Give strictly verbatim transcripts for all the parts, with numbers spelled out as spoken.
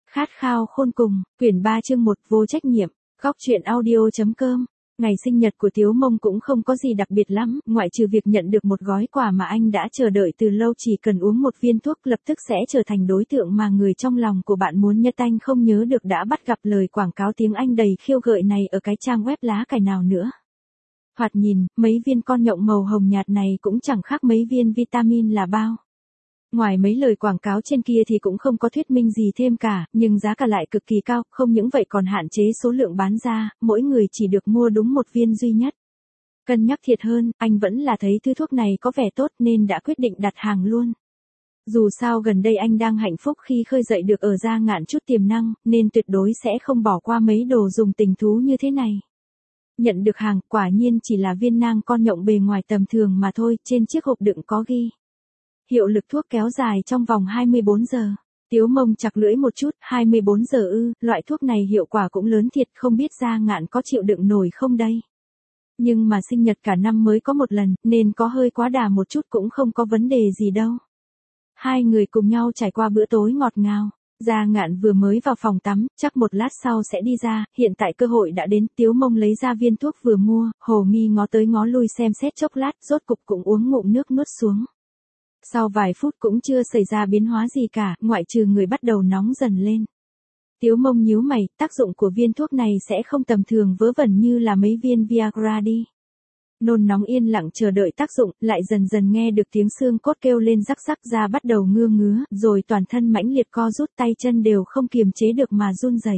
Khát khao khôn cùng, quyển ba chương một vô trách nhiệm, góc truyện audio.com. Ngày sinh nhật của Tiếu Mông cũng không có gì đặc biệt lắm, ngoại trừ việc nhận được một gói quà mà anh đã chờ đợi từ lâu, chỉ cần uống một viên thuốc lập tức sẽ trở thành đối tượng mà người trong lòng của bạn muốn nhất. Anh không nhớ được đã bắt gặp lời quảng cáo tiếng Anh đầy khiêu gợi này ở cái trang web lá cải nào nữa. Thoạt nhìn, mấy viên con nhộng màu hồng nhạt này cũng chẳng khác mấy viên vitamin là bao. Ngoài mấy lời quảng cáo trên kia thì cũng không có thuyết minh gì thêm cả, nhưng giá cả lại cực kỳ cao, không những vậy còn hạn chế số lượng bán ra, mỗi người chỉ được mua đúng một viên duy nhất. Cân nhắc thiệt hơn, anh vẫn là thấy thứ thuốc này có vẻ tốt nên đã quyết định đặt hàng luôn. Dù sao gần đây anh đang hạnh phúc khi khơi dậy được ở Gia Ngạn chút tiềm năng, nên tuyệt đối sẽ không bỏ qua mấy đồ dùng tình thú như thế này. Nhận được hàng, quả nhiên chỉ là viên nang con nhộng bề ngoài tầm thường mà thôi, trên chiếc hộp đựng có ghi. Hiệu lực thuốc kéo dài trong vòng hai mươi bốn giờ. Tiếu Mông chặt lưỡi một chút, hai mươi bốn giờ ư, loại thuốc này hiệu quả cũng lớn thiệt, không biết Gia Ngạn có chịu đựng nổi không đây. Nhưng mà sinh nhật cả năm mới có một lần, nên có hơi quá đà một chút cũng không có vấn đề gì đâu. Hai người cùng nhau trải qua bữa tối ngọt ngào. Gia Ngạn vừa mới vào phòng tắm, chắc một lát sau sẽ đi ra, hiện tại cơ hội đã đến. Tiếu Mông lấy ra viên thuốc vừa mua, hồ nghi ngó tới ngó lui xem xét chốc lát, rốt cục cũng uống ngụm nước nuốt xuống. Sau vài phút cũng chưa xảy ra biến hóa gì cả, ngoại trừ người bắt đầu nóng dần lên. Tiếu Mông nhíu mày, tác dụng của viên thuốc này sẽ không tầm thường vớ vẩn như là mấy viên Viagra đi. Nôn nóng yên lặng chờ đợi tác dụng, lại dần dần nghe được tiếng xương cốt kêu lên rắc rắc, ra bắt đầu ngưa ngứa, rồi toàn thân mãnh liệt co rút, tay chân đều không kiềm chế được mà run rẩy.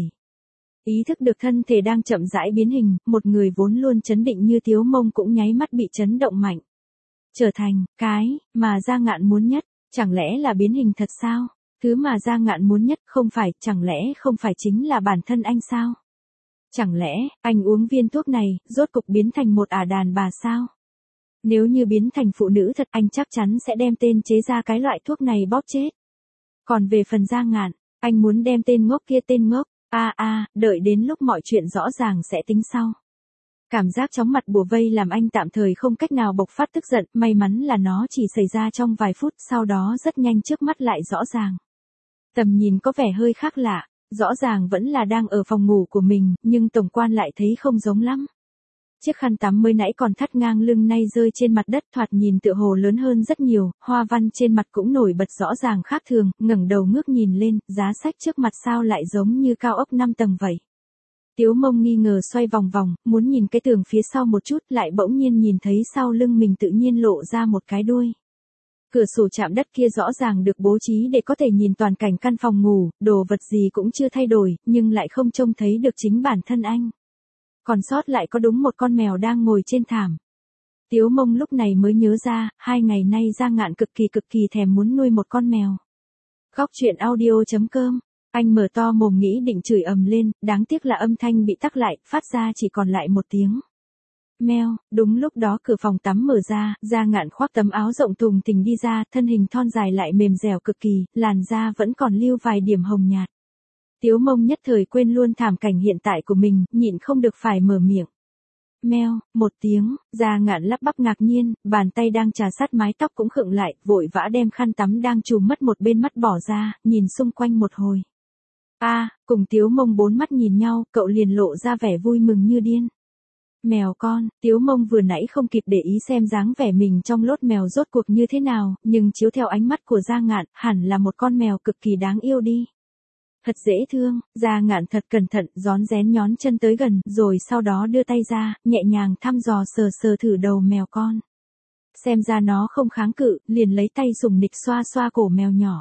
Ý thức được thân thể đang chậm rãi biến hình, một người vốn luôn chấn định như Tiếu Mông cũng nháy mắt bị chấn động mạnh. Trở thành, cái, mà Gia Ngạn muốn nhất, chẳng lẽ là biến hình thật sao? Thứ mà Gia Ngạn muốn nhất không phải, chẳng lẽ không phải chính là bản thân anh sao? Chẳng lẽ, anh uống viên thuốc này, rốt cục biến thành một ả đàn bà sao? Nếu như biến thành phụ nữ thật, anh chắc chắn sẽ đem tên chế ra cái loại thuốc này bóp chết. Còn về phần Gia Ngạn, anh muốn đem tên ngốc kia tên ngốc, a a, đợi đến lúc mọi chuyện rõ ràng sẽ tính sau. Cảm giác chóng mặt bủa vây làm anh tạm thời không cách nào bộc phát tức giận, may mắn là nó chỉ xảy ra trong vài phút, sau đó rất nhanh trước mắt lại rõ ràng. Tầm nhìn có vẻ hơi khác lạ, rõ ràng vẫn là đang ở phòng ngủ của mình, nhưng tổng quan lại thấy không giống lắm. Chiếc khăn tắm mới nãy còn thắt ngang lưng nay rơi trên mặt đất, thoạt nhìn tựa hồ lớn hơn rất nhiều, hoa văn trên mặt cũng nổi bật rõ ràng khác thường, ngẩng đầu ngước nhìn lên, giá sách trước mặt sao lại giống như cao ốc năm tầng vậy. Tiếu Mông nghi ngờ xoay vòng vòng, muốn nhìn cái tường phía sau một chút, lại bỗng nhiên nhìn thấy sau lưng mình tự nhiên lộ ra một cái đuôi. Cửa sổ chạm đất kia rõ ràng được bố trí để có thể nhìn toàn cảnh căn phòng ngủ, đồ vật gì cũng chưa thay đổi, nhưng lại không trông thấy được chính bản thân anh. Còn sót lại có đúng một con mèo đang ngồi trên thảm. Tiếu Mông lúc này mới nhớ ra, hai ngày nay Gia Ngạn cực kỳ cực kỳ thèm muốn nuôi một con mèo. Góc truyện audio.com. Anh mở to mồm nghĩ định chửi ầm lên, đáng tiếc là âm thanh bị tắc lại, phát ra chỉ còn lại một tiếng. Meo, đúng lúc đó cửa phòng tắm mở ra, Gia Ngạn khoác tấm áo rộng thùng thình đi ra, thân hình thon dài lại mềm dẻo cực kỳ, làn da vẫn còn lưu vài điểm hồng nhạt. Tiếu Mông nhất thời quên luôn thảm cảnh hiện tại của mình, nhịn không được phải mở miệng. Meo, một tiếng, Gia Ngạn lắp bắp ngạc nhiên, bàn tay đang chà sát mái tóc cũng khựng lại, vội vã đem khăn tắm đang trùm mất một bên mắt bỏ ra, nhìn xung quanh một hồi. A, à, cùng Tiếu Mông bốn mắt nhìn nhau, cậu liền lộ ra vẻ vui mừng như điên. Mèo con, Tiếu Mông vừa nãy không kịp để ý xem dáng vẻ mình trong lốt mèo rốt cuộc như thế nào, nhưng chiếu theo ánh mắt của Gia Ngạn, hẳn là một con mèo cực kỳ đáng yêu đi. Thật dễ thương, Gia Ngạn thật cẩn thận, rón rén nhón chân tới gần, rồi sau đó đưa tay ra, nhẹ nhàng thăm dò sờ sờ thử đầu mèo con. Xem ra nó không kháng cự, liền lấy tay sùng nịch xoa xoa cổ mèo nhỏ.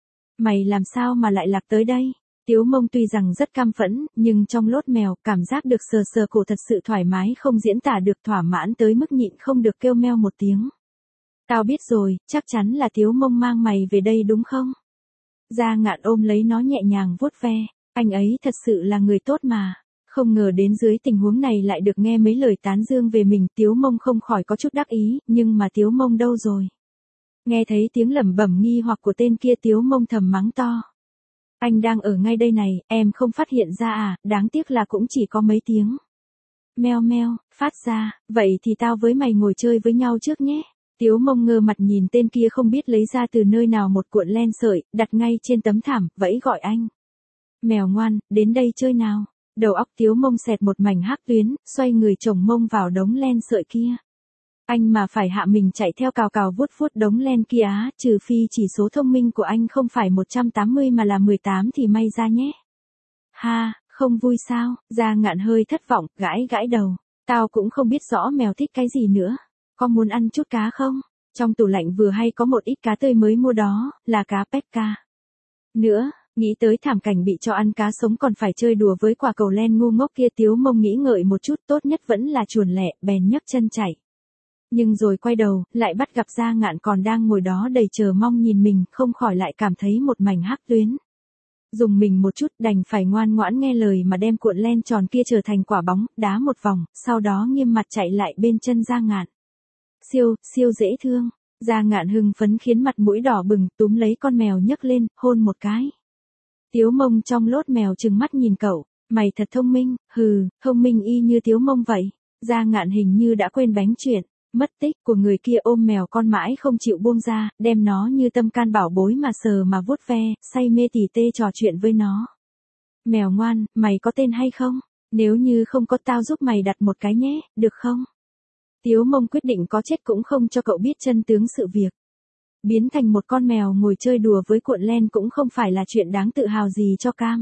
Mày làm sao mà lại lạc tới đây? Tiếu Mông tuy rằng rất căm phẫn, nhưng trong lốt mèo, cảm giác được sờ sờ cổ thật sự thoải mái không diễn tả được, thỏa mãn tới mức nhịn không được kêu meo một tiếng. Tao biết rồi, chắc chắn là Tiếu Mông mang mày về đây đúng không? Gia Ngạn ôm lấy nó nhẹ nhàng vuốt ve, anh ấy thật sự là người tốt mà. Không ngờ đến dưới tình huống này lại được nghe mấy lời tán dương về mình, Tiếu Mông không khỏi có chút đắc ý, nhưng mà Tiếu Mông đâu rồi? Nghe thấy tiếng lẩm bẩm nghi hoặc của tên kia, Tiếu Mông thầm mắng to. Anh đang ở ngay đây này, em không phát hiện ra à, đáng tiếc là cũng chỉ có mấy tiếng. Meo meo, phát ra, vậy thì tao với mày ngồi chơi với nhau trước nhé. Tiếu Mông ngơ mặt nhìn tên kia không biết lấy ra từ nơi nào một cuộn len sợi, đặt ngay trên tấm thảm, vẫy gọi anh. Mèo ngoan, đến đây chơi nào. Đầu óc Tiếu Mông xẹt một mảnh hắc tuyến, xoay người chồng mông vào đống len sợi kia. Anh mà phải hạ mình chạy theo cào cào vuốt vuốt đống len kia á, trừ phi chỉ số thông minh của anh không phải một trăm tám mươi mà là mười tám thì may ra nhé. Ha, không vui sao? Gia Ngạn hơi thất vọng, gãi gãi đầu. Tao cũng không biết rõ mèo thích cái gì nữa. Có muốn ăn chút cá không? Trong tủ lạnh vừa hay có một ít cá tươi mới mua đó, là cá Pecca. Nữa, nghĩ tới thảm cảnh bị cho ăn cá sống còn phải chơi đùa với quả cầu len ngu ngốc kia, Tiếu Mông nghĩ ngợi một chút, tốt nhất vẫn là chuồn lẹ, bèn nhấc chân chạy. Nhưng rồi quay đầu, lại bắt gặp Gia Ngạn còn đang ngồi đó đầy chờ mong nhìn mình, không khỏi lại cảm thấy một mảnh hắc tuyến. Dùng mình một chút, đành phải ngoan ngoãn nghe lời mà đem cuộn len tròn kia trở thành quả bóng, đá một vòng, sau đó nghiêm mặt chạy lại bên chân Gia Ngạn. Siêu, siêu dễ thương. Gia Ngạn hưng phấn khiến mặt mũi đỏ bừng, túm lấy con mèo nhấc lên, hôn một cái. Tiếu Mông trong lốt mèo trừng mắt nhìn cậu, mày thật thông minh, hừ, thông minh y như Tiếu Mông vậy. Gia Ngạn hình như đã quên bánh chuyện, mất tích của người kia ôm mèo con mãi không chịu buông ra, đem nó như tâm can bảo bối mà sờ mà vuốt ve, say mê tỉ tê trò chuyện với nó. Mèo ngoan, mày có tên hay không? Nếu như không có tao giúp mày đặt một cái nhé, được không? Tiếu Mông quyết định có chết cũng không cho cậu biết chân tướng sự việc. Biến thành một con mèo ngồi chơi đùa với cuộn len cũng không phải là chuyện đáng tự hào gì cho Cam.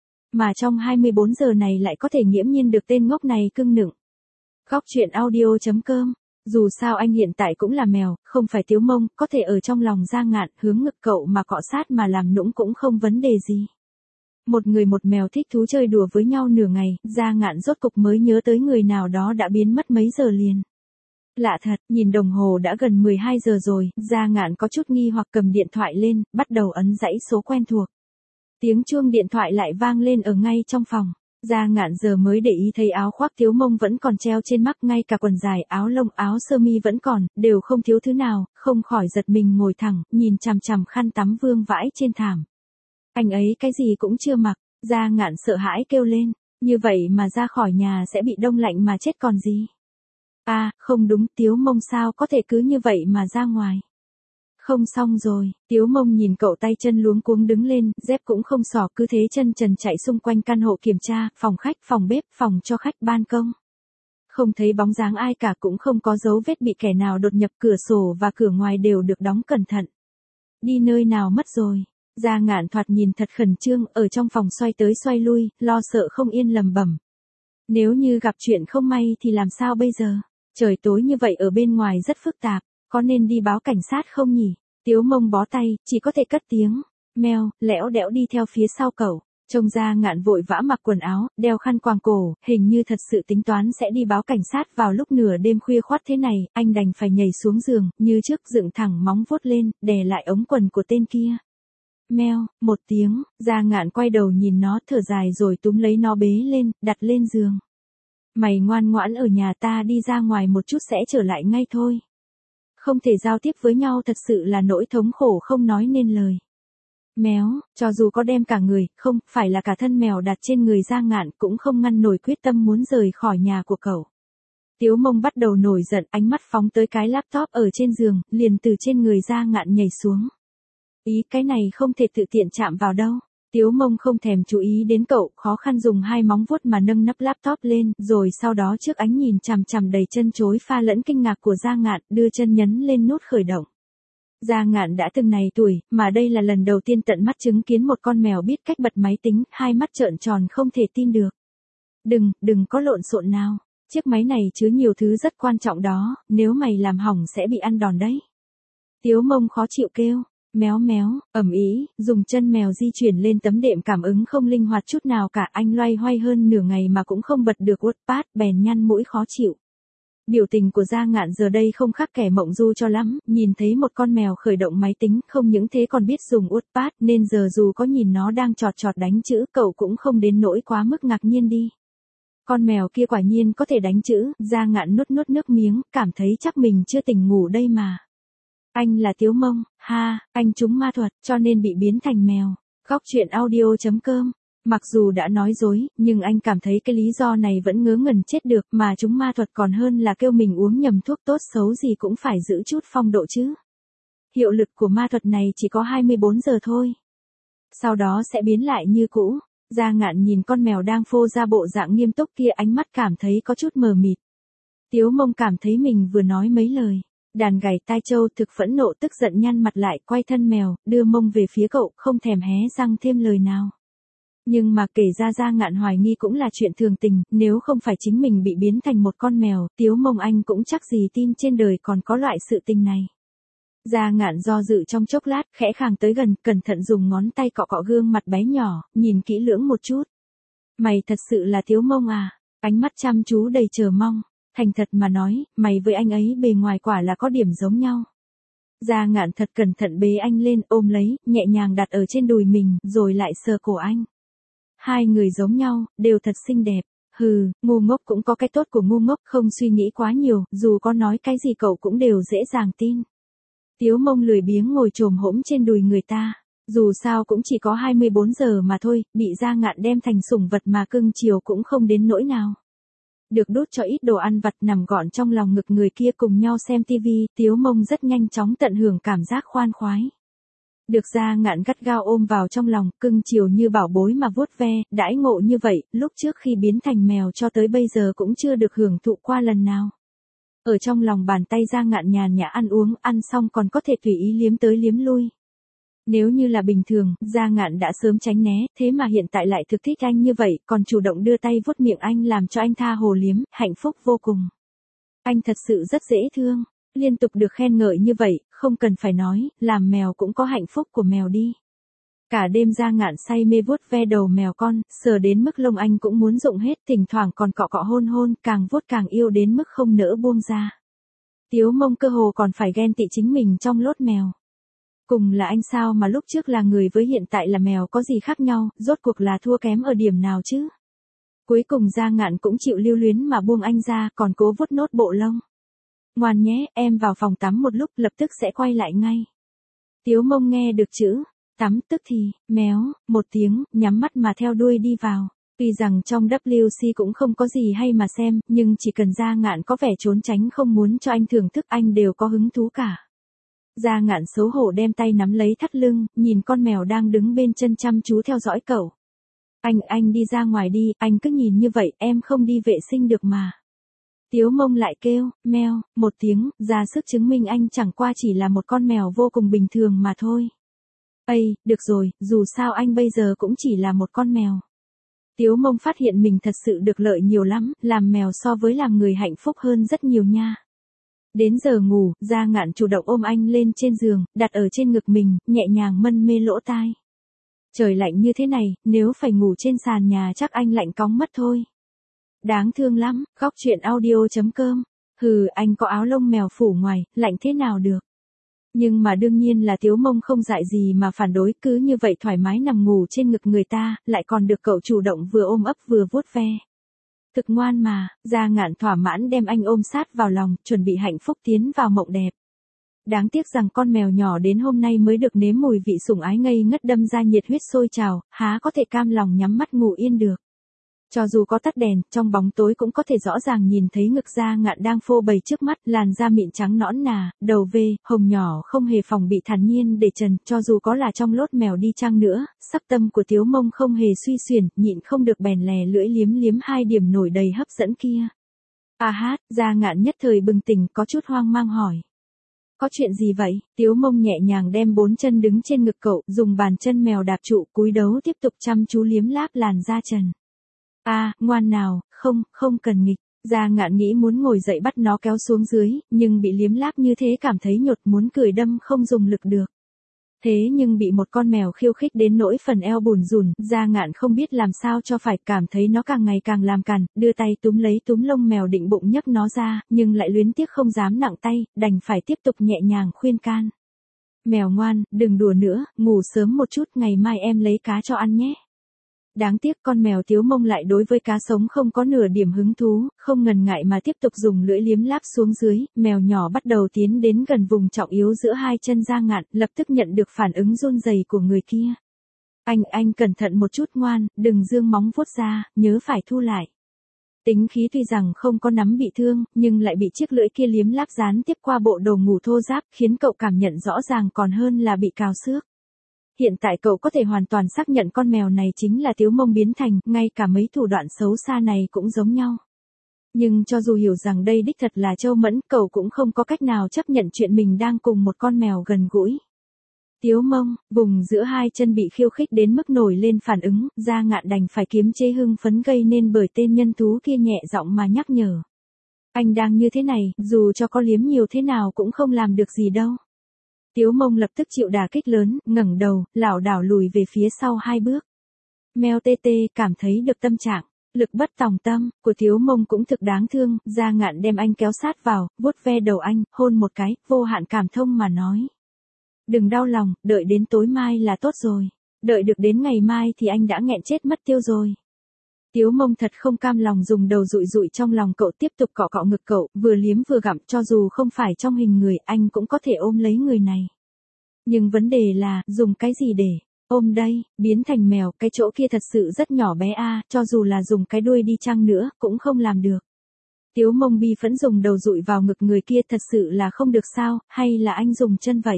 Mà trong hai mươi bốn giờ này lại có thể nghiễm nhiên được tên ngốc này cưng nựng. Góc truyện audio chấm com. Dù sao anh hiện tại cũng là mèo, không phải Tiếu Mông, có thể ở trong lòng Gia Ngạn, hướng ngực cậu mà cọ sát mà làm nũng cũng không vấn đề gì. Một người một mèo thích thú chơi đùa với nhau nửa ngày, Gia Ngạn rốt cục mới nhớ tới người nào đó đã biến mất mấy giờ liền. Lạ thật, nhìn đồng hồ đã gần mười hai giờ rồi, Gia Ngạn có chút nghi hoặc cầm điện thoại lên, bắt đầu ấn dãy số quen thuộc. Tiếng chuông điện thoại lại vang lên ở ngay trong phòng. Gia Ngạn giờ mới để ý thấy áo khoác Tiếu Mông vẫn còn treo trên mắc, ngay cả quần dài, áo lông, áo sơ mi vẫn còn, đều không thiếu thứ nào, không khỏi giật mình ngồi thẳng, nhìn chằm chằm khăn tắm vương vãi trên thảm. Anh ấy cái gì cũng chưa mặc, Gia Ngạn sợ hãi kêu lên, như vậy mà ra khỏi nhà sẽ bị đông lạnh mà chết còn gì. À, không đúng, Tiếu Mông sao có thể cứ như vậy mà ra ngoài. Không xong rồi, Tiếu Mông nhìn cậu tay chân luống cuống đứng lên, dép cũng không xỏ, cứ thế chân trần chạy xung quanh căn hộ kiểm tra, phòng khách, phòng bếp, phòng cho khách, ban công. Không thấy bóng dáng ai cả, cũng không có dấu vết bị kẻ nào đột nhập, cửa sổ và cửa ngoài đều được đóng cẩn thận. Đi nơi nào mất rồi? Gia Ngạn thoạt nhìn thật khẩn trương, ở trong phòng xoay tới xoay lui, lo sợ không yên lầm bẩm. Nếu như gặp chuyện không may thì làm sao bây giờ? Trời tối như vậy ở bên ngoài rất phức tạp, có nên đi báo cảnh sát không nhỉ? Tiếu Mông bó tay, chỉ có thể cất tiếng, meo, lẽo đẽo đi theo phía sau cậu. Trông Gia Ngạn vội vã mặc quần áo, đeo khăn quàng cổ, hình như thật sự tính toán sẽ đi báo cảnh sát vào lúc nửa đêm khuya khoắt thế này, anh đành phải nhảy xuống giường, như trước dựng thẳng móng vuốt lên, đè lại ống quần của tên kia. Meo, một tiếng, Gia Ngạn quay đầu nhìn nó, thở dài rồi túm lấy nó bế lên, đặt lên giường. Mày ngoan ngoãn ở nhà, ta đi ra ngoài một chút sẽ trở lại ngay thôi. Không thể giao tiếp với nhau thật sự là nỗi thống khổ không nói nên lời. Méo, cho dù có đem cả người, không, phải là cả thân mèo đặt trên người Gia Ngạn cũng không ngăn nổi quyết tâm muốn rời khỏi nhà của cậu. Tiếu Mông bắt đầu nổi giận, ánh mắt phóng tới cái laptop ở trên giường, liền từ trên người Gia Ngạn nhảy xuống. Ý, cái này không thể tự tiện chạm vào đâu. Tiếu Mông không thèm chú ý đến cậu, khó khăn dùng hai móng vuốt mà nâng nắp laptop lên, rồi sau đó trước ánh nhìn chằm chằm đầy chân chối pha lẫn kinh ngạc của Gia Ngạn, đưa chân nhấn lên nút khởi động. Gia Ngạn đã từng này tuổi, mà đây là lần đầu tiên tận mắt chứng kiến một con mèo biết cách bật máy tính, hai mắt trợn tròn không thể tin được. Đừng, đừng có lộn xộn nào, chiếc máy này chứa nhiều thứ rất quan trọng đó, nếu mày làm hỏng sẽ bị ăn đòn đấy. Tiếu Mông khó chịu kêu. Méo méo, ầm ĩ, dùng chân mèo di chuyển lên tấm đệm cảm ứng không linh hoạt chút nào cả, anh loay hoay hơn nửa ngày mà cũng không bật được WordPad, bèn nhăn mũi khó chịu. Biểu tình của Gia Ngạn giờ đây không khác kẻ mộng du cho lắm, nhìn thấy một con mèo khởi động máy tính, không những thế còn biết dùng WordPad, nên giờ dù có nhìn nó đang chọt chọt đánh chữ, cậu cũng không đến nỗi quá mức ngạc nhiên đi. Con mèo kia quả nhiên có thể đánh chữ, Gia Ngạn nuốt nuốt nước miếng, cảm thấy chắc mình chưa tỉnh ngủ đây mà. Anh là Tiếu Mông, ha, anh trúng ma thuật, cho nên bị biến thành mèo. Góc truyện audio chấm com. Mặc dù đã nói dối, nhưng anh cảm thấy cái lý do này vẫn ngớ ngẩn chết được, mà trúng ma thuật còn hơn là kêu mình uống nhầm thuốc, tốt xấu gì cũng phải giữ chút phong độ chứ. Hiệu lực của ma thuật này chỉ có hai mươi bốn giờ thôi. Sau đó sẽ biến lại như cũ. Gia Ngạn nhìn con mèo đang phô ra bộ dạng nghiêm túc kia, ánh mắt cảm thấy có chút mờ mịt. Tiếu Mông cảm thấy mình vừa nói mấy lời. Đàn gảy tai trâu thực phẫn nộ tức giận nhăn mặt lại, quay thân mèo, đưa mông về phía cậu, không thèm hé răng thêm lời nào. Nhưng mà kể ra Gia Ngạn hoài nghi cũng là chuyện thường tình, nếu không phải chính mình bị biến thành một con mèo, Tiếu Mông anh cũng chắc gì tin trên đời còn có loại sự tình này. Gia Ngạn do dự trong chốc lát, khẽ khàng tới gần, cẩn thận dùng ngón tay cọ cọ gương mặt bé nhỏ, nhìn kỹ lưỡng một chút. Mày thật sự là Tiếu Mông à? Ánh mắt chăm chú đầy chờ mong. Thành thật mà nói, mày với anh ấy bề ngoài quả là có điểm giống nhau. Gia Ngạn thật cẩn thận bế anh lên, ôm lấy, nhẹ nhàng đặt ở trên đùi mình, rồi lại sờ cổ anh. Hai người giống nhau, đều thật xinh đẹp. Hừ, ngu ngốc cũng có cái tốt của ngu ngốc, không suy nghĩ quá nhiều, dù có nói cái gì cậu cũng đều dễ dàng tin. Tiếu Mông lười biếng ngồi chồm hổm trên đùi người ta. Dù sao cũng chỉ có hai mươi bốn giờ mà thôi, bị Gia Ngạn đem thành sủng vật mà cưng chiều cũng không đến nỗi nào. Được đút cho ít đồ ăn vặt nằm gọn trong lòng ngực người kia cùng nhau xem tivi, Tiếu Mông rất nhanh chóng tận hưởng cảm giác khoan khoái. Được Gia Ngạn gắt gao ôm vào trong lòng, cưng chiều như bảo bối mà vuốt ve, đãi ngộ như vậy, lúc trước khi biến thành mèo cho tới bây giờ cũng chưa được hưởng thụ qua lần nào. Ở trong lòng bàn tay Gia Ngạn nhàn nhã ăn uống, ăn xong còn có thể tùy ý liếm tới liếm lui. Nếu như là bình thường, Gia Ngạn đã sớm tránh né, thế mà hiện tại lại thực thích anh như vậy, còn chủ động đưa tay vuốt miệng anh làm cho anh tha hồ liếm, hạnh phúc vô cùng. Anh thật sự rất dễ thương, liên tục được khen ngợi như vậy, không cần phải nói, làm mèo cũng có hạnh phúc của mèo đi. Cả đêm Gia Ngạn say mê vuốt ve đầu mèo con, sờ đến mức lông anh cũng muốn rụng hết, thỉnh thoảng còn cọ cọ hôn hôn, càng vuốt càng yêu đến mức không nỡ buông ra. Tiếu Mông cơ hồ còn phải ghen tị chính mình trong lốt mèo. Cùng là anh sao mà lúc trước là người với hiện tại là mèo có gì khác nhau, rốt cuộc là thua kém ở điểm nào chứ? Cuối cùng Gia Ngạn cũng chịu lưu luyến mà buông anh ra, còn cố vuốt nốt bộ lông. Ngoan nhé, em vào phòng tắm một lúc, lập tức sẽ quay lại ngay. Tiếu Mông nghe được chữ tắm tức thì, méo, một tiếng, nhắm mắt mà theo đuôi đi vào. Tuy rằng trong W C cũng không có gì hay mà xem, nhưng chỉ cần Gia Ngạn có vẻ trốn tránh không muốn cho anh thưởng thức anh đều có hứng thú cả. Gia Ngạn xấu hổ đem tay nắm lấy thắt lưng, nhìn con mèo đang đứng bên chân chăm chú theo dõi cậu. Anh, anh đi ra ngoài đi, anh cứ nhìn như vậy, em không đi vệ sinh được mà. Tiếu Mông lại kêu, meo, một tiếng, ra sức chứng minh anh chẳng qua chỉ là một con mèo vô cùng bình thường mà thôi. Ây, được rồi, dù sao anh bây giờ cũng chỉ là một con mèo. Tiếu Mông phát hiện mình thật sự được lợi nhiều lắm, làm mèo so với làm người hạnh phúc hơn rất nhiều nha. Đến giờ ngủ, Gia Ngạn chủ động ôm anh lên trên giường, đặt ở trên ngực mình, nhẹ nhàng mân mê lỗ tai. Trời lạnh như thế này, nếu phải ngủ trên sàn nhà chắc anh lạnh cóng mất thôi. Đáng thương lắm, khóc chuyện audio chấm com. Hừ, anh có áo lông mèo phủ ngoài, lạnh thế nào được. Nhưng mà đương nhiên là Tiếu Mông không dại gì mà phản đối, cứ như vậy thoải mái nằm ngủ trên ngực người ta, lại còn được cậu chủ động vừa ôm ấp vừa vuốt ve. Thực ngoan mà, Gia Ngạn thỏa mãn đem anh ôm sát vào lòng, chuẩn bị hạnh phúc tiến vào mộng đẹp. Đáng tiếc rằng con mèo nhỏ đến hôm nay mới được nếm mùi vị sủng ái ngây ngất đâm ra nhiệt huyết sôi trào, há có thể cam lòng nhắm mắt ngủ yên được. Cho dù có tắt đèn, trong bóng tối cũng có thể rõ ràng nhìn thấy ngực Gia Ngạn đang phô bày trước mắt, làn da mịn trắng nõn nà, đầu V, hồng nhỏ không hề phòng bị thản nhiên để trần, cho dù có là trong lốt mèo đi chăng nữa, sắc tâm của Tiếu Mông không hề suy xuyển, nhịn không được bèn lè lưỡi liếm liếm hai điểm nổi đầy hấp dẫn kia. A hát, Gia Ngạn nhất thời bừng tỉnh, có chút hoang mang hỏi. Có chuyện gì vậy? Tiếu Mông nhẹ nhàng đem bốn chân đứng trên ngực cậu, dùng bàn chân mèo đạp trụ, cúi đấu tiếp tục chăm chú liếm láp làn da trần. A, à, ngoan nào, không, không cần nghịch. Gia Ngạn nghĩ muốn ngồi dậy bắt nó kéo xuống dưới, nhưng bị liếm láp như thế cảm thấy nhột, muốn cười đâm không dùng lực được. Thế nhưng bị một con mèo khiêu khích đến nỗi phần eo bủn rủn, Gia Ngạn không biết làm sao cho phải, cảm thấy nó càng ngày càng làm càn, đưa tay túm lấy túm lông mèo định bụng nhấc nó ra, nhưng lại luyến tiếc không dám nặng tay, đành phải tiếp tục nhẹ nhàng khuyên can. Mèo ngoan, đừng đùa nữa, ngủ sớm một chút, ngày mai em lấy cá cho ăn nhé. Đáng tiếc con mèo Tiếu Mông lại đối với cá sống không có nửa điểm hứng thú, không ngần ngại mà tiếp tục dùng lưỡi liếm láp xuống dưới, mèo nhỏ bắt đầu tiến đến gần vùng trọng yếu giữa hai chân Gia Ngạn, lập tức nhận được phản ứng run rẩy của người kia. Anh, anh cẩn thận một chút ngoan, đừng dương móng vuốt ra, nhớ phải thu lại. Tính khí tuy rằng không có nắm bị thương, nhưng lại bị chiếc lưỡi kia liếm láp dán tiếp qua bộ đồ ngủ thô ráp, khiến cậu cảm nhận rõ ràng còn hơn là bị cào xước. Hiện tại cậu có thể hoàn toàn xác nhận con mèo này chính là Tiếu Mông biến thành, ngay cả mấy thủ đoạn xấu xa này cũng giống nhau. Nhưng cho dù hiểu rằng đây đích thật là Châu Mẫn, cậu cũng không có cách nào chấp nhận chuyện mình đang cùng một con mèo gần gũi. Tiếu Mông, vùng giữa hai chân bị khiêu khích đến mức nổi lên phản ứng, Gia Ngạn đành phải kiềm chế hưng phấn gây nên bởi tên nhân thú kia nhẹ giọng mà nhắc nhở. Anh đang như thế này, dù cho có liếm nhiều thế nào cũng không làm được gì đâu. Tiếu Mông lập tức chịu đả kích lớn, ngẩng đầu, lảo đảo lùi về phía sau hai bước. Mèo tê tê cảm thấy được tâm trạng, lực bất tòng tâm, của Tiếu Mông cũng thực đáng thương, Gia Ngạn đem anh kéo sát vào, vuốt ve đầu anh, hôn một cái, vô hạn cảm thông mà nói. Đừng đau lòng, đợi đến tối mai là tốt rồi. Đợi được đến ngày mai thì anh đã nghẹn chết mất tiêu rồi. Tiếu Mông thật không cam lòng dùng đầu dụi dụi trong lòng cậu, tiếp tục cọ cọ ngực cậu, vừa liếm vừa gặm, cho dù không phải trong hình người, anh cũng có thể ôm lấy người này. Nhưng vấn đề là, dùng cái gì để ôm đây, biến thành mèo, cái chỗ kia thật sự rất nhỏ bé a, cho dù là dùng cái đuôi đi chăng nữa, cũng không làm được. Tiếu Mông bi phẫn dùng đầu dụi vào ngực người kia, thật sự là không được sao, hay là anh dùng chân vậy?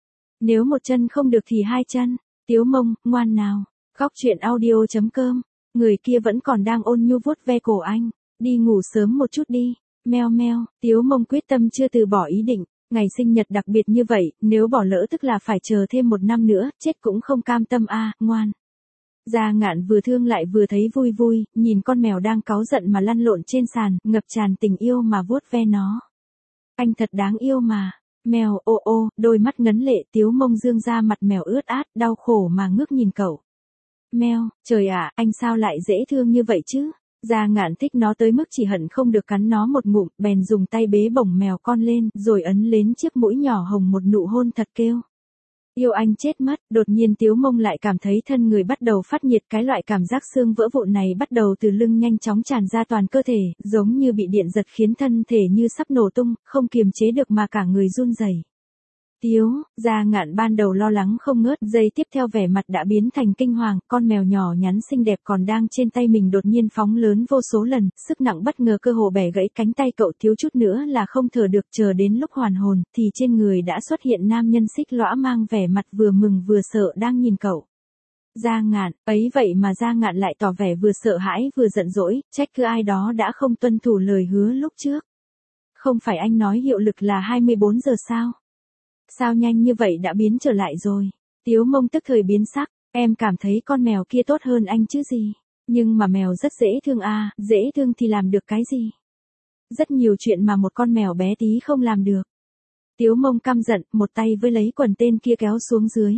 Nếu một chân không được thì hai chân. Tiếu Mông, ngoan nào. Góc truyện audio chấm com. Người kia vẫn còn đang ôn nhu vuốt ve cổ anh. Đi ngủ sớm một chút đi. Meo meo, Tiếu Mông quyết tâm chưa từ bỏ ý định. Ngày sinh nhật đặc biệt như vậy, nếu bỏ lỡ tức là phải chờ thêm một năm nữa, chết cũng không cam tâm a, à, ngoan. Gia Ngạn vừa thương lại vừa thấy vui vui, nhìn con mèo đang cáu giận mà lăn lộn trên sàn, ngập tràn tình yêu mà vuốt ve nó. Anh thật đáng yêu mà. Mèo ô ô, đôi mắt ngấn lệ, Tiếu Mông dương ra mặt mèo ướt át, đau khổ mà ngước nhìn cậu. Mèo, trời ạ, anh sao lại dễ thương như vậy chứ? Gia Ngạn thích nó tới mức chỉ hận không được cắn nó một ngụm, bèn dùng tay bế bổng mèo con lên, rồi ấn lên chiếc mũi nhỏ hồng một nụ hôn thật kêu. Yêu anh chết mất, đột nhiên Tiếu Mông lại cảm thấy thân người bắt đầu phát nhiệt, cái loại cảm giác xương vỡ vụn này bắt đầu từ lưng nhanh chóng tràn ra toàn cơ thể, giống như bị điện giật khiến thân thể như sắp nổ tung, không kiềm chế được mà cả người run rẩy. Tiếu, Gia Ngạn ban đầu lo lắng không ngớt, giây tiếp theo vẻ mặt đã biến thành kinh hoàng, con mèo nhỏ nhắn xinh đẹp còn đang trên tay mình đột nhiên phóng lớn vô số lần, sức nặng bất ngờ cơ hồ bẻ gãy cánh tay cậu, thiếu chút nữa là không thở được, chờ đến lúc hoàn hồn, thì trên người đã xuất hiện nam nhân xích lõa mang vẻ mặt vừa mừng vừa sợ đang nhìn cậu. Gia Ngạn, ấy vậy mà Gia Ngạn lại tỏ vẻ vừa sợ hãi vừa giận dỗi, trách cứ ai đó đã không tuân thủ lời hứa lúc trước. Không phải anh nói hiệu lực là hai mươi bốn giờ sao? Sao nhanh như vậy đã biến trở lại rồi? Tiếu Mông tức thời biến sắc, em cảm thấy con mèo kia tốt hơn anh chứ gì. Nhưng mà mèo rất dễ thương à, dễ thương thì làm được cái gì? Rất nhiều chuyện mà một con mèo bé tí không làm được. Tiếu Mông căm giận, một tay với lấy quần tên kia kéo xuống dưới.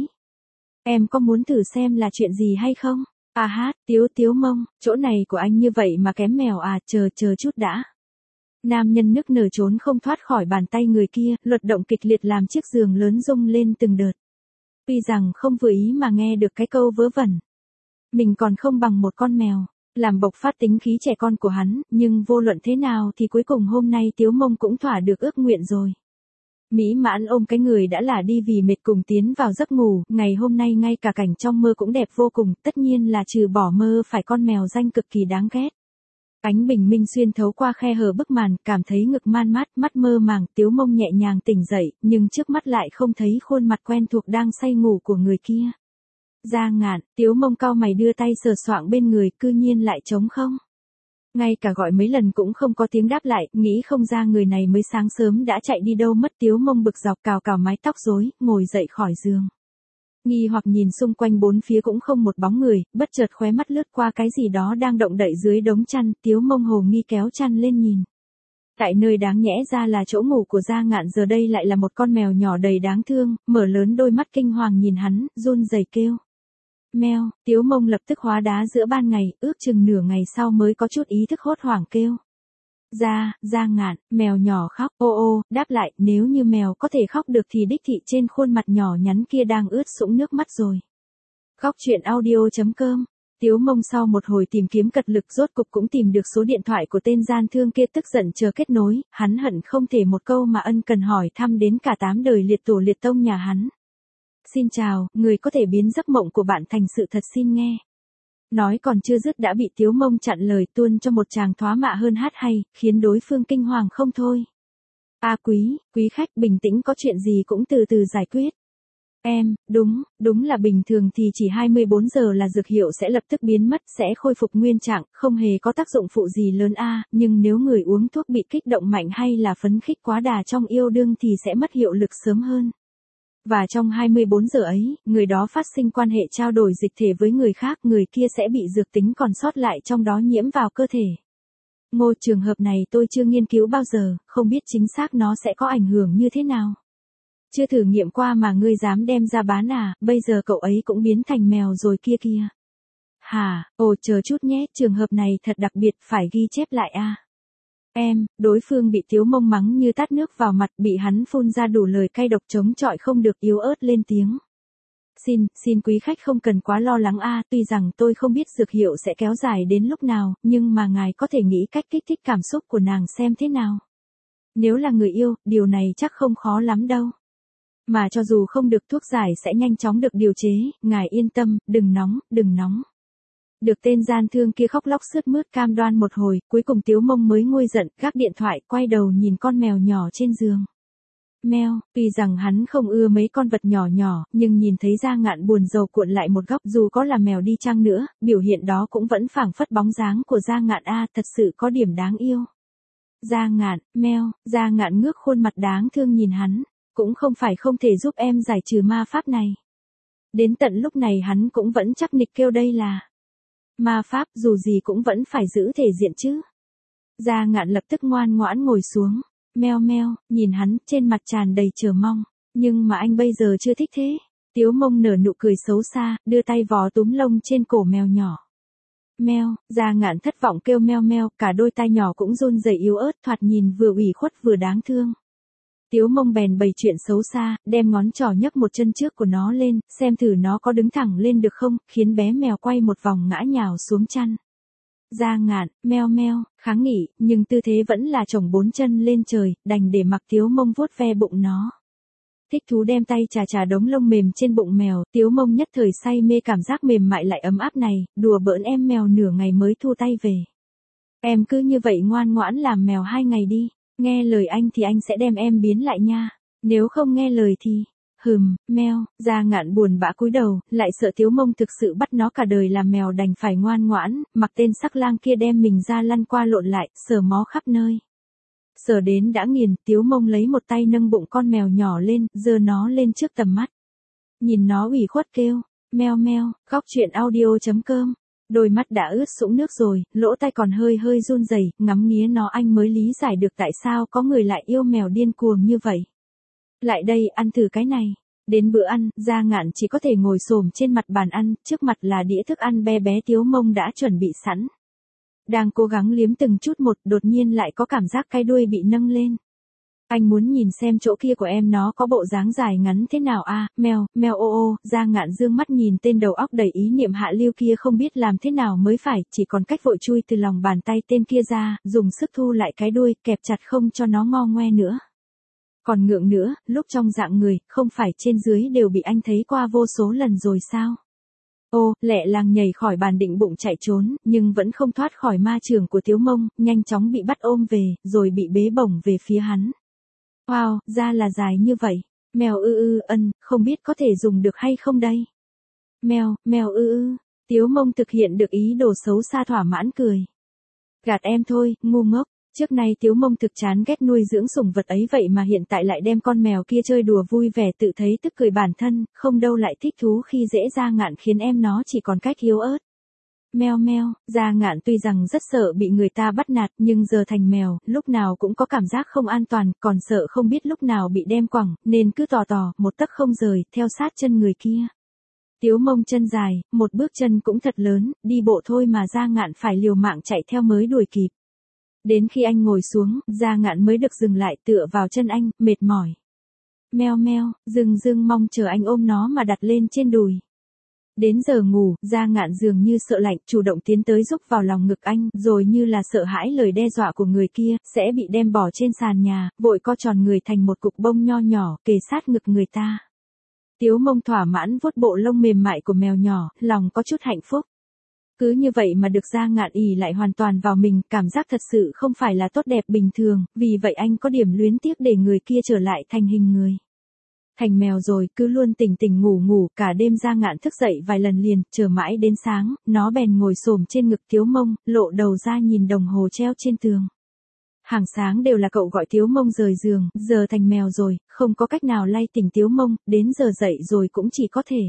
Em có muốn thử xem là chuyện gì hay không? À hát, Tiếu Tiếu Mông, chỗ này của anh như vậy mà kém mèo à, chờ chờ chút đã. Nam nhân nức nở trốn không thoát khỏi bàn tay người kia, luật động kịch liệt làm chiếc giường lớn rung lên từng đợt. Tuy rằng không vừa ý mà nghe được cái câu vớ vẩn. Mình còn không bằng một con mèo, làm bộc phát tính khí trẻ con của hắn, nhưng vô luận thế nào thì cuối cùng hôm nay Tiếu Mông cũng thỏa được ước nguyện rồi. Mỹ mãn ôm cái người đã là đi vì mệt cùng tiến vào giấc ngủ, ngày hôm nay ngay cả cảnh trong mơ cũng đẹp vô cùng, tất nhiên là trừ bỏ mơ phải con mèo danh cực kỳ đáng ghét. Ánh bình minh xuyên thấu qua khe hở bức màn, cảm thấy ngực man mát, mắt mơ màng, Tiếu Mông nhẹ nhàng tỉnh dậy, nhưng trước mắt lại không thấy khuôn mặt quen thuộc đang say ngủ của người kia. Gia Ngạn, Tiếu Mông cau mày đưa tay sờ soạng bên người, cư nhiên lại trống không. Ngay cả gọi mấy lần cũng không có tiếng đáp lại, nghĩ không ra người này mới sáng sớm đã chạy đi đâu mất. Tiếu Mông bực dọc cào cào mái tóc rối, ngồi dậy khỏi giường. Nghi hoặc nhìn xung quanh bốn phía cũng không một bóng người, bất chợt khóe mắt lướt qua cái gì đó đang động đậy dưới đống chăn, Tiếu Mông hồ nghi kéo chăn lên nhìn. Tại nơi đáng nhẽ ra là chỗ ngủ của Gia Ngạn giờ đây lại là một con mèo nhỏ đầy đáng thương, mở lớn đôi mắt kinh hoàng nhìn hắn, run rẩy kêu. Mèo, Tiếu Mông lập tức hóa đá giữa ban ngày, ước chừng nửa ngày sau mới có chút ý thức hốt hoảng kêu. Gia, Gia Ngạn, mèo nhỏ khóc, ô ô, đáp lại, nếu như mèo có thể khóc được thì đích thị trên khuôn mặt nhỏ nhắn kia đang ướt sũng nước mắt rồi. Góc truyện audio chấm com. Tiếu Mông sau một hồi tìm kiếm cật lực rốt cục cũng tìm được số điện thoại của tên gian thương kia, tức giận chờ kết nối, hắn hận không thể một câu mà ân cần hỏi thăm đến cả tám đời liệt tổ liệt tông nhà hắn. Xin chào, người có thể biến giấc mộng của bạn thành sự thật xin nghe. Nói còn chưa dứt đã bị Tiếu Mông chặn lời, tuôn cho một tràng thoá mạ hơn hát hay, khiến đối phương kinh hoàng không thôi. A quý, quý khách bình tĩnh, có chuyện gì cũng từ từ giải quyết. Em, đúng, đúng là bình thường thì chỉ hai mươi bốn giờ là dược hiệu sẽ lập tức biến mất, sẽ khôi phục nguyên trạng, không hề có tác dụng phụ gì lớn a, nhưng nếu người uống thuốc bị kích động mạnh hay là phấn khích quá đà trong yêu đương thì sẽ mất hiệu lực sớm hơn. Và trong hai mươi bốn giờ ấy, người đó phát sinh quan hệ trao đổi dịch thể với người khác, người kia sẽ bị dược tính còn sót lại trong đó nhiễm vào cơ thể. Ngô, trường hợp này tôi chưa nghiên cứu bao giờ, không biết chính xác nó sẽ có ảnh hưởng như thế nào. Chưa thử nghiệm qua mà ngươi dám đem ra bán à, bây giờ cậu ấy cũng biến thành mèo rồi kia kia. Hả, ồ chờ chút nhé, trường hợp này thật đặc biệt, phải ghi chép lại a. Em, đối phương bị Tiếu Mông mắng như tát nước vào mặt, bị hắn phun ra đủ lời cay độc chống chọi không được, yếu ớt lên tiếng. Xin, xin quý khách không cần quá lo lắng a, tuy rằng tôi không biết dược hiệu sẽ kéo dài đến lúc nào, nhưng mà ngài có thể nghĩ cách kích thích cảm xúc của nàng xem thế nào. Nếu là người yêu, điều này chắc không khó lắm đâu. Mà cho dù không được thuốc giải sẽ nhanh chóng được điều chế, ngài yên tâm, đừng nóng, đừng nóng. Được tên gian thương kia khóc lóc sướt mướt cam đoan một hồi, cuối cùng Tiếu Mông mới nguôi giận, gác điện thoại, quay đầu nhìn con mèo nhỏ trên giường. Mèo, tuy rằng hắn không ưa mấy con vật nhỏ nhỏ, nhưng nhìn thấy Gia Ngạn buồn rầu cuộn lại một góc, dù có là mèo đi chăng nữa, biểu hiện đó cũng vẫn phảng phất bóng dáng của Gia Ngạn a, thật sự có điểm đáng yêu. Gia Ngạn, mèo, Gia Ngạn ngước khuôn mặt đáng thương nhìn hắn. Cũng không phải không thể giúp em giải trừ ma pháp này. Đến tận lúc này hắn cũng vẫn chắc nịch kêu đây là ma pháp, dù gì cũng vẫn phải giữ thể diện chứ. Gia Ngạn lập tức ngoan ngoãn ngồi xuống. Meo meo, nhìn hắn, trên mặt tràn đầy chờ mong. Nhưng mà anh bây giờ chưa thích thế. Tiếu Mông nở nụ cười xấu xa, đưa tay vò túm lông trên cổ mèo nhỏ. Meo, Gia Ngạn thất vọng kêu meo meo, cả đôi tai nhỏ cũng run rẩy yếu ớt, thoạt nhìn vừa ủy khuất vừa đáng thương. Tiếu Mông bèn bày chuyện xấu xa, đem ngón trỏ nhấc một chân trước của nó lên, xem thử nó có đứng thẳng lên được không, khiến bé mèo quay một vòng ngã nhào xuống chăn. Gia Ngạn, meo meo, kháng nghị, nhưng tư thế vẫn là chồng bốn chân lên trời, đành để mặc Tiếu Mông vuốt ve bụng nó. Thích thú đem tay chà chà đống lông mềm trên bụng mèo, Tiếu Mông nhất thời say mê cảm giác mềm mại lại ấm áp này, đùa bỡn em mèo nửa ngày mới thu tay về. Em cứ như vậy ngoan ngoãn làm mèo hai ngày đi. Nghe lời anh thì anh sẽ đem em biến lại nha. Nếu không nghe lời thì... Hừm, meo, Gia Ngạn buồn bã cúi đầu, lại sợ Tiếu Mông thực sự bắt nó cả đời làm mèo đành phải ngoan ngoãn, mặc tên sắc lang kia đem mình ra lăn qua lộn lại, sờ mó khắp nơi. Sờ đến đã nghiền, Tiếu Mông lấy một tay nâng bụng con mèo nhỏ lên, giơ nó lên trước tầm mắt. Nhìn nó ủy khuất kêu, meo meo, góc truyện audio chấm com. Đôi mắt đã ướt sũng nước rồi, lỗ tai còn hơi hơi run rẩy, ngắm nghía nó anh mới lý giải được tại sao có người lại yêu mèo điên cuồng như vậy. Lại đây, ăn thử cái này. Đến bữa ăn, Gia Ngạn chỉ có thể ngồi xổm trên mặt bàn ăn, trước mặt là đĩa thức ăn bé bé Tiếu Mông đã chuẩn bị sẵn. Đang cố gắng liếm từng chút một, đột nhiên lại có cảm giác cái đuôi bị nâng lên. Anh muốn nhìn xem chỗ kia của em nó có bộ dáng dài ngắn thế nào a, à, mèo, mèo ô ô, Gia Ngạn dương mắt nhìn tên đầu óc đầy ý niệm hạ lưu kia không biết làm thế nào mới phải, chỉ còn cách vội chui từ lòng bàn tay tên kia ra, dùng sức thu lại cái đuôi, kẹp chặt không cho nó ngo ngoe nữa. Còn ngượng nữa, lúc trong dạng người, không phải trên dưới đều bị anh thấy qua vô số lần rồi sao? Ô, lẹ làng nhảy khỏi bàn định bụng chạy trốn, nhưng vẫn không thoát khỏi ma trường của Tiếu Mông, nhanh chóng bị bắt ôm về, rồi bị bế bổng về phía hắn. Wow, ra là dài như vậy. Mèo ư ư ân, không biết có thể dùng được hay không đây? Mèo, mèo ư ư. Tiếu Mông thực hiện được ý đồ xấu xa thỏa mãn cười. Gạt em thôi, ngu ngốc. Trước nay Tiếu Mông thực chán ghét nuôi dưỡng sủng vật ấy vậy mà hiện tại lại đem con mèo kia chơi đùa vui vẻ tự thấy tức cười bản thân, không đâu lại thích thú khi dễ Gia Ngạn khiến em nó chỉ còn cách yếu ớt. Meo meo, Gia Ngạn tuy rằng rất sợ bị người ta bắt nạt nhưng giờ thành mèo, lúc nào cũng có cảm giác không an toàn, còn sợ không biết lúc nào bị đem quẳng, nên cứ tò tò, một tấc không rời, theo sát chân người kia. Tiếu Mông chân dài, một bước chân cũng thật lớn, đi bộ thôi mà Gia Ngạn phải liều mạng chạy theo mới đuổi kịp. Đến khi anh ngồi xuống, Gia Ngạn mới được dừng lại tựa vào chân anh, mệt mỏi. Meo meo, dừng dừng mong chờ anh ôm nó mà đặt lên trên đùi. Đến giờ ngủ, Gia Ngạn dường như sợ lạnh, chủ động tiến tới giúp vào lòng ngực anh, rồi như là sợ hãi lời đe dọa của người kia, sẽ bị đem bỏ trên sàn nhà, vội co tròn người thành một cục bông nho nhỏ, kề sát ngực người ta. Tiếu Mông thỏa mãn vuốt bộ lông mềm mại của mèo nhỏ, lòng có chút hạnh phúc. Cứ như vậy mà được Gia Ngạn ỷ lại hoàn toàn vào mình, cảm giác thật sự không phải là tốt đẹp bình thường, vì vậy anh có điểm luyến tiếc để người kia trở lại thành hình người. Thành mèo rồi, cứ luôn tỉnh tỉnh ngủ ngủ, cả đêm Gia Ngạn thức dậy vài lần liền, chờ mãi đến sáng, nó bèn ngồi xổm trên ngực Tiếu Mông, lộ đầu ra nhìn đồng hồ treo trên tường. Hàng sáng đều là cậu gọi Tiếu Mông rời giường, giờ thành mèo rồi, không có cách nào lay tỉnh Tiếu Mông, đến giờ dậy rồi cũng chỉ có thể.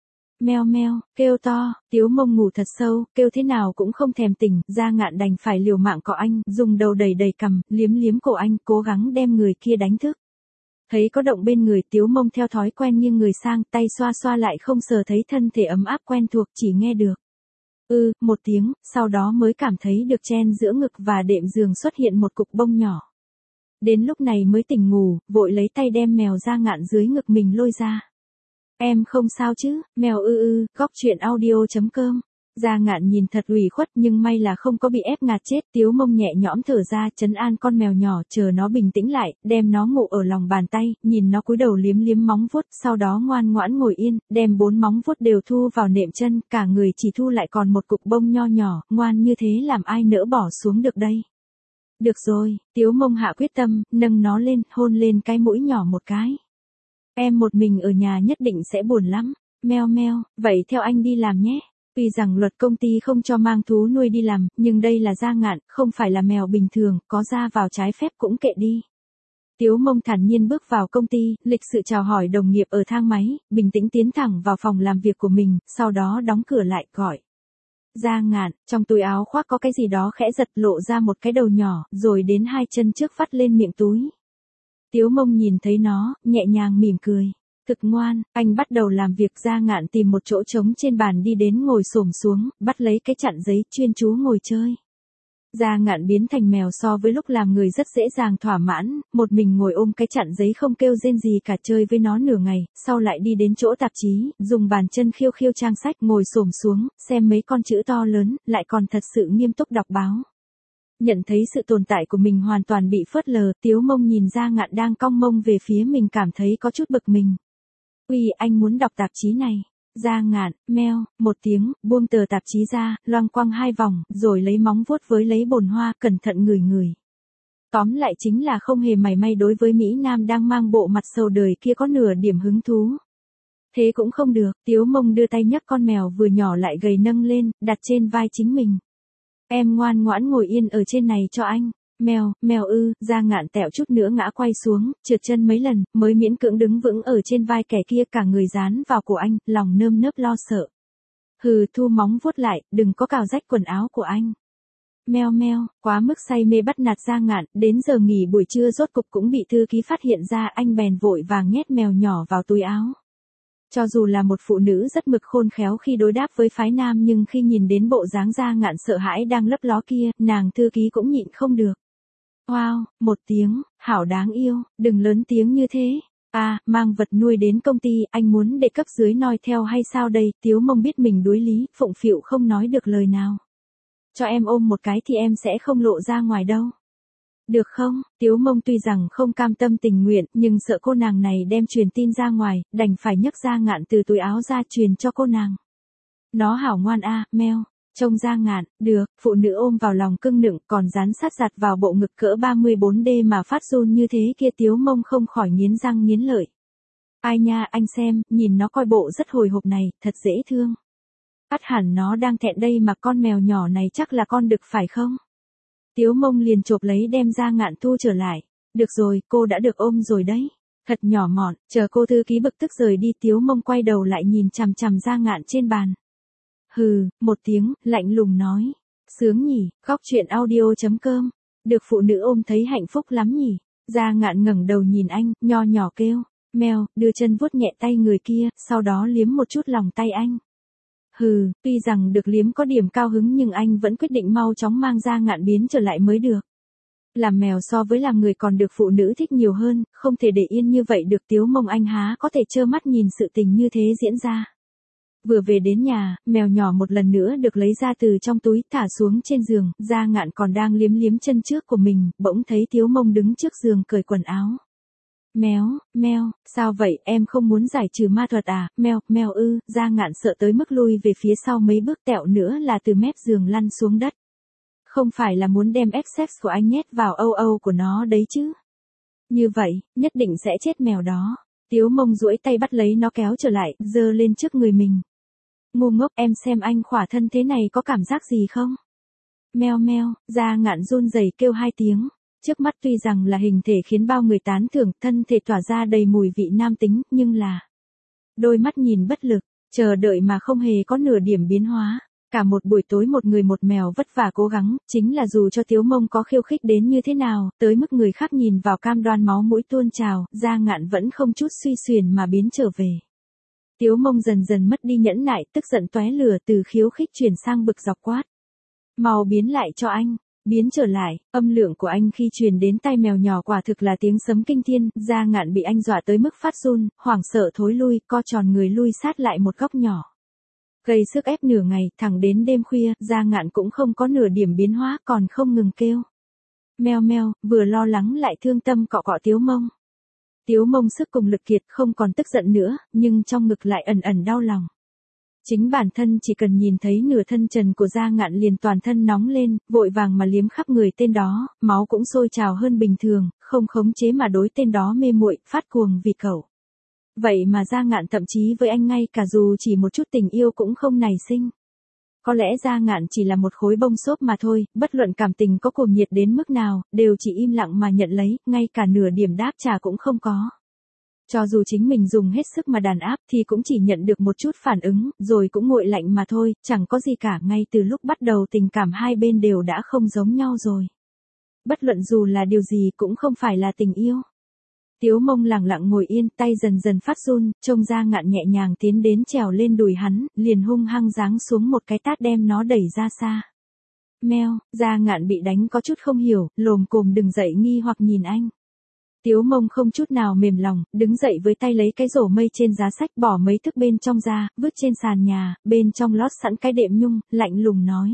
Meo meo, kêu to, Tiếu Mông ngủ thật sâu, kêu thế nào cũng không thèm tỉnh, Gia Ngạn đành phải liều mạng cọ anh, dùng đầu đầy đầy cằm, liếm liếm cổ anh, cố gắng đem người kia đánh thức. Thấy có động bên người, Tiếu Mông theo thói quen nghiêng người sang, tay xoa xoa lại không sờ thấy thân thể ấm áp quen thuộc, chỉ nghe được. Ừ, một tiếng, sau đó mới cảm thấy được chen giữa ngực và đệm giường xuất hiện một cục bông nhỏ. Đến lúc này mới tỉnh ngủ, vội lấy tay đem mèo Gia Ngạn dưới ngực mình lôi ra. Em không sao chứ, mèo ư ư, góc truyện audio chấm com. Gia Ngạn nhìn thật ủy khuất nhưng may là không có bị ép ngạt chết, Tiếu Mông nhẹ nhõm thở ra, trấn an con mèo nhỏ, chờ nó bình tĩnh lại, đem nó ngủ ở lòng bàn tay, nhìn nó cúi đầu liếm liếm móng vuốt, sau đó ngoan ngoãn ngồi yên, đem bốn móng vuốt đều thu vào nệm chân, cả người chỉ thu lại còn một cục bông nho nhỏ, ngoan như thế làm ai nỡ bỏ xuống được đây. Được rồi, Tiếu Mông hạ quyết tâm, nâng nó lên, hôn lên cái mũi nhỏ một cái. Em một mình ở nhà nhất định sẽ buồn lắm. Meo meo, vậy theo anh đi làm nhé. Tuy rằng luật công ty không cho mang thú nuôi đi làm, nhưng đây là Gia Ngạn, không phải là mèo bình thường, có ra vào trái phép cũng kệ đi. Tiếu Mông thản nhiên bước vào công ty, lịch sự chào hỏi đồng nghiệp ở thang máy, bình tĩnh tiến thẳng vào phòng làm việc của mình, sau đó đóng cửa lại, gọi. Gia Ngạn, trong túi áo khoác có cái gì đó khẽ giật, lộ ra một cái đầu nhỏ, rồi đến hai chân trước vắt lên miệng túi. Tiếu Mông nhìn thấy nó, nhẹ nhàng mỉm cười. Thực ngoan, anh bắt đầu làm việc. Gia Ngạn tìm một chỗ trống trên bàn đi đến ngồi xổm xuống, bắt lấy cái chặn giấy, chuyên chú ngồi chơi. Gia Ngạn biến thành mèo so với lúc làm người rất dễ dàng thỏa mãn, một mình ngồi ôm cái chặn giấy không kêu rên gì cả, chơi với nó nửa ngày, sau lại đi đến chỗ tạp chí, dùng bàn chân khiêu khiêu trang sách, ngồi xổm xuống, xem mấy con chữ to lớn, lại còn thật sự nghiêm túc đọc báo. Nhận thấy sự tồn tại của mình hoàn toàn bị phớt lờ, Tiếu Mông nhìn Gia Ngạn đang cong mông về phía mình cảm thấy có chút bực mình. Uy, anh muốn đọc tạp chí này. Gia Ngạn, meo, một tiếng, buông tờ tạp chí ra, loang quăng hai vòng, rồi lấy móng vuốt với lấy bồn hoa, cẩn thận ngửi ngửi. Tóm lại chính là không hề mảy may đối với Mỹ Nam đang mang bộ mặt sầu đời kia có nửa điểm hứng thú. Thế cũng không được, Tiếu Mông đưa tay nhấc con mèo vừa nhỏ lại gầy nâng lên, đặt trên vai chính mình. Em ngoan ngoãn ngồi yên ở trên này cho anh. Mèo, mèo ư, Gia Ngạn tẹo chút nữa ngã quay xuống, trượt chân mấy lần, mới miễn cưỡng đứng vững ở trên vai kẻ kia, cả người dán vào cổ anh, lòng nơm nớp lo sợ. Hừ, thu móng vuốt lại, đừng có cào rách quần áo của anh. Meo meo, quá mức say mê bắt nạt Gia Ngạn, đến giờ nghỉ buổi trưa rốt cục cũng bị thư ký phát hiện ra, anh bèn vội vàng nhét mèo nhỏ vào túi áo. Cho dù là một phụ nữ rất mực khôn khéo khi đối đáp với phái nam, nhưng khi nhìn đến bộ dáng Gia Ngạn sợ hãi đang lấp ló kia, nàng thư ký cũng nhịn không được. Wow, một tiếng, hảo đáng yêu, đừng lớn tiếng như thế. À, mang vật nuôi đến công ty, anh muốn để cấp dưới noi theo hay sao đây? Tiếu Mông biết mình đối lý, phụng phịu không nói được lời nào. Cho em ôm một cái thì em sẽ không lộ ra ngoài đâu. Được không? Tiếu Mông tuy rằng không cam tâm tình nguyện, nhưng sợ cô nàng này đem truyền tin ra ngoài, đành phải nhấc Gia Ngạn từ túi áo ra truyền cho cô nàng. Nó hảo ngoan a, à, meo. Trông Gia Ngạn, được, phụ nữ ôm vào lòng cưng nựng, còn dán sát giặt vào bộ ngực cỡ ba mươi bốn D mà phát run như thế kia, Tiếu Mông không khỏi nghiến răng nghiến lợi. Ai nha, anh xem, nhìn nó coi bộ rất hồi hộp này, thật dễ thương. Ắt hẳn nó đang thẹn đây mà, con mèo nhỏ này chắc là con đực phải không? Tiếu Mông liền chộp lấy đem Gia Ngạn thu trở lại. Được rồi, cô đã được ôm rồi đấy. Thật nhỏ mọn, chờ cô thư ký bực tức rời đi, Tiếu Mông quay đầu lại nhìn chằm chằm Gia Ngạn trên bàn. Hừ, một tiếng, lạnh lùng nói. Sướng nhỉ, góc truyện audio chấm com. Được phụ nữ ôm thấy hạnh phúc lắm nhỉ. Gia Ngạn ngẩng đầu nhìn anh, nho nhỏ kêu. Mèo, đưa chân vuốt nhẹ tay người kia, sau đó liếm một chút lòng tay anh. Hừ, tuy rằng được liếm có điểm cao hứng nhưng anh vẫn quyết định mau chóng mang Gia Ngạn biến trở lại mới được. Làm mèo so với làm người còn được phụ nữ thích nhiều hơn, không thể để yên như vậy được. Tiếu Mông anh há có thể trơ mắt nhìn sự tình như thế diễn ra. Vừa về đến nhà, mèo nhỏ một lần nữa được lấy ra từ trong túi, thả xuống trên giường, Gia Ngạn còn đang liếm liếm chân trước của mình, bỗng thấy Tiếu Mông đứng trước giường cởi quần áo. Mèo, mèo, sao vậy, em không muốn giải trừ ma thuật à? Mèo, mèo ư, Gia Ngạn sợ tới mức lui về phía sau mấy bước, tẹo nữa là từ mép giường lăn xuống đất. Không phải là muốn đem ép sex của anh nhét vào âu âu của nó đấy chứ? Như vậy, nhất định sẽ chết mèo đó. Tiếu Mông duỗi tay bắt lấy nó kéo trở lại, giơ lên trước người mình. Ngu ngốc, em xem anh khỏa thân thế này có cảm giác gì không? Meo meo, Gia Ngạn run rẩy kêu hai tiếng. Trước mắt tuy rằng là hình thể khiến bao người tán thưởng, thân thể tỏa ra đầy mùi vị nam tính, nhưng là đôi mắt nhìn bất lực, chờ đợi mà không hề có nửa điểm biến hóa. Cả một buổi tối một người một mèo vất vả cố gắng, chính là dù cho Tiếu Mông có khiêu khích đến như thế nào, tới mức người khác nhìn vào cam đoan máu mũi tuôn trào, Gia Ngạn vẫn không chút suy xuyển mà biến trở về. Tiếu Mông dần dần mất đi nhẫn nại, tức giận tóe lửa từ khiếu khích chuyển sang bực dọc quát. Mau biến lại cho anh, biến trở lại, âm lượng của anh khi truyền đến tai mèo nhỏ quả thực là tiếng sấm kinh thiên, Gia Ngạn bị anh dọa tới mức phát run, hoảng sợ thối lui, co tròn người lui sát lại một góc nhỏ. Gây sức ép nửa ngày, thẳng đến đêm khuya, Gia Ngạn cũng không có nửa điểm biến hóa, còn không ngừng kêu. Meo meo, vừa lo lắng lại thương tâm cọ cọ Tiếu Mông. Tiếu Mông sức cùng lực kiệt không còn tức giận nữa, nhưng trong ngực lại ẩn ẩn đau lòng. Chính bản thân chỉ cần nhìn thấy nửa thân trần của Gia Ngạn liền toàn thân nóng lên, vội vàng mà liếm khắp người tên đó, máu cũng sôi trào hơn bình thường, không khống chế mà đối tên đó mê muội, phát cuồng vì cậu. Vậy mà Gia Ngạn thậm chí với anh ngay cả dù chỉ một chút tình yêu cũng không nảy sinh. Có lẽ Gia Ngạn chỉ là một khối bông xốp mà thôi, bất luận cảm tình có cuồng nhiệt đến mức nào, đều chỉ im lặng mà nhận lấy, ngay cả nửa điểm đáp trả cũng không có. Cho dù chính mình dùng hết sức mà đàn áp thì cũng chỉ nhận được một chút phản ứng, rồi cũng nguội lạnh mà thôi, chẳng có gì cả, ngay từ lúc bắt đầu tình cảm hai bên đều đã không giống nhau rồi. Bất luận dù là điều gì cũng không phải là tình yêu. Tiếu Mông lặng lặng ngồi yên, tay dần dần phát run, trông Gia Ngạn nhẹ nhàng tiến đến trèo lên đùi hắn, liền hung hăng giáng xuống một cái tát đem nó đẩy ra xa. Meo, Gia Ngạn bị đánh có chút không hiểu, lồm cồm đừng dậy nghi hoặc nhìn anh. Tiếu Mông không chút nào mềm lòng, đứng dậy với tay lấy cái rổ mây trên giá sách bỏ mấy thức bên trong ra, vứt trên sàn nhà, bên trong lót sẵn cái đệm nhung, lạnh lùng nói.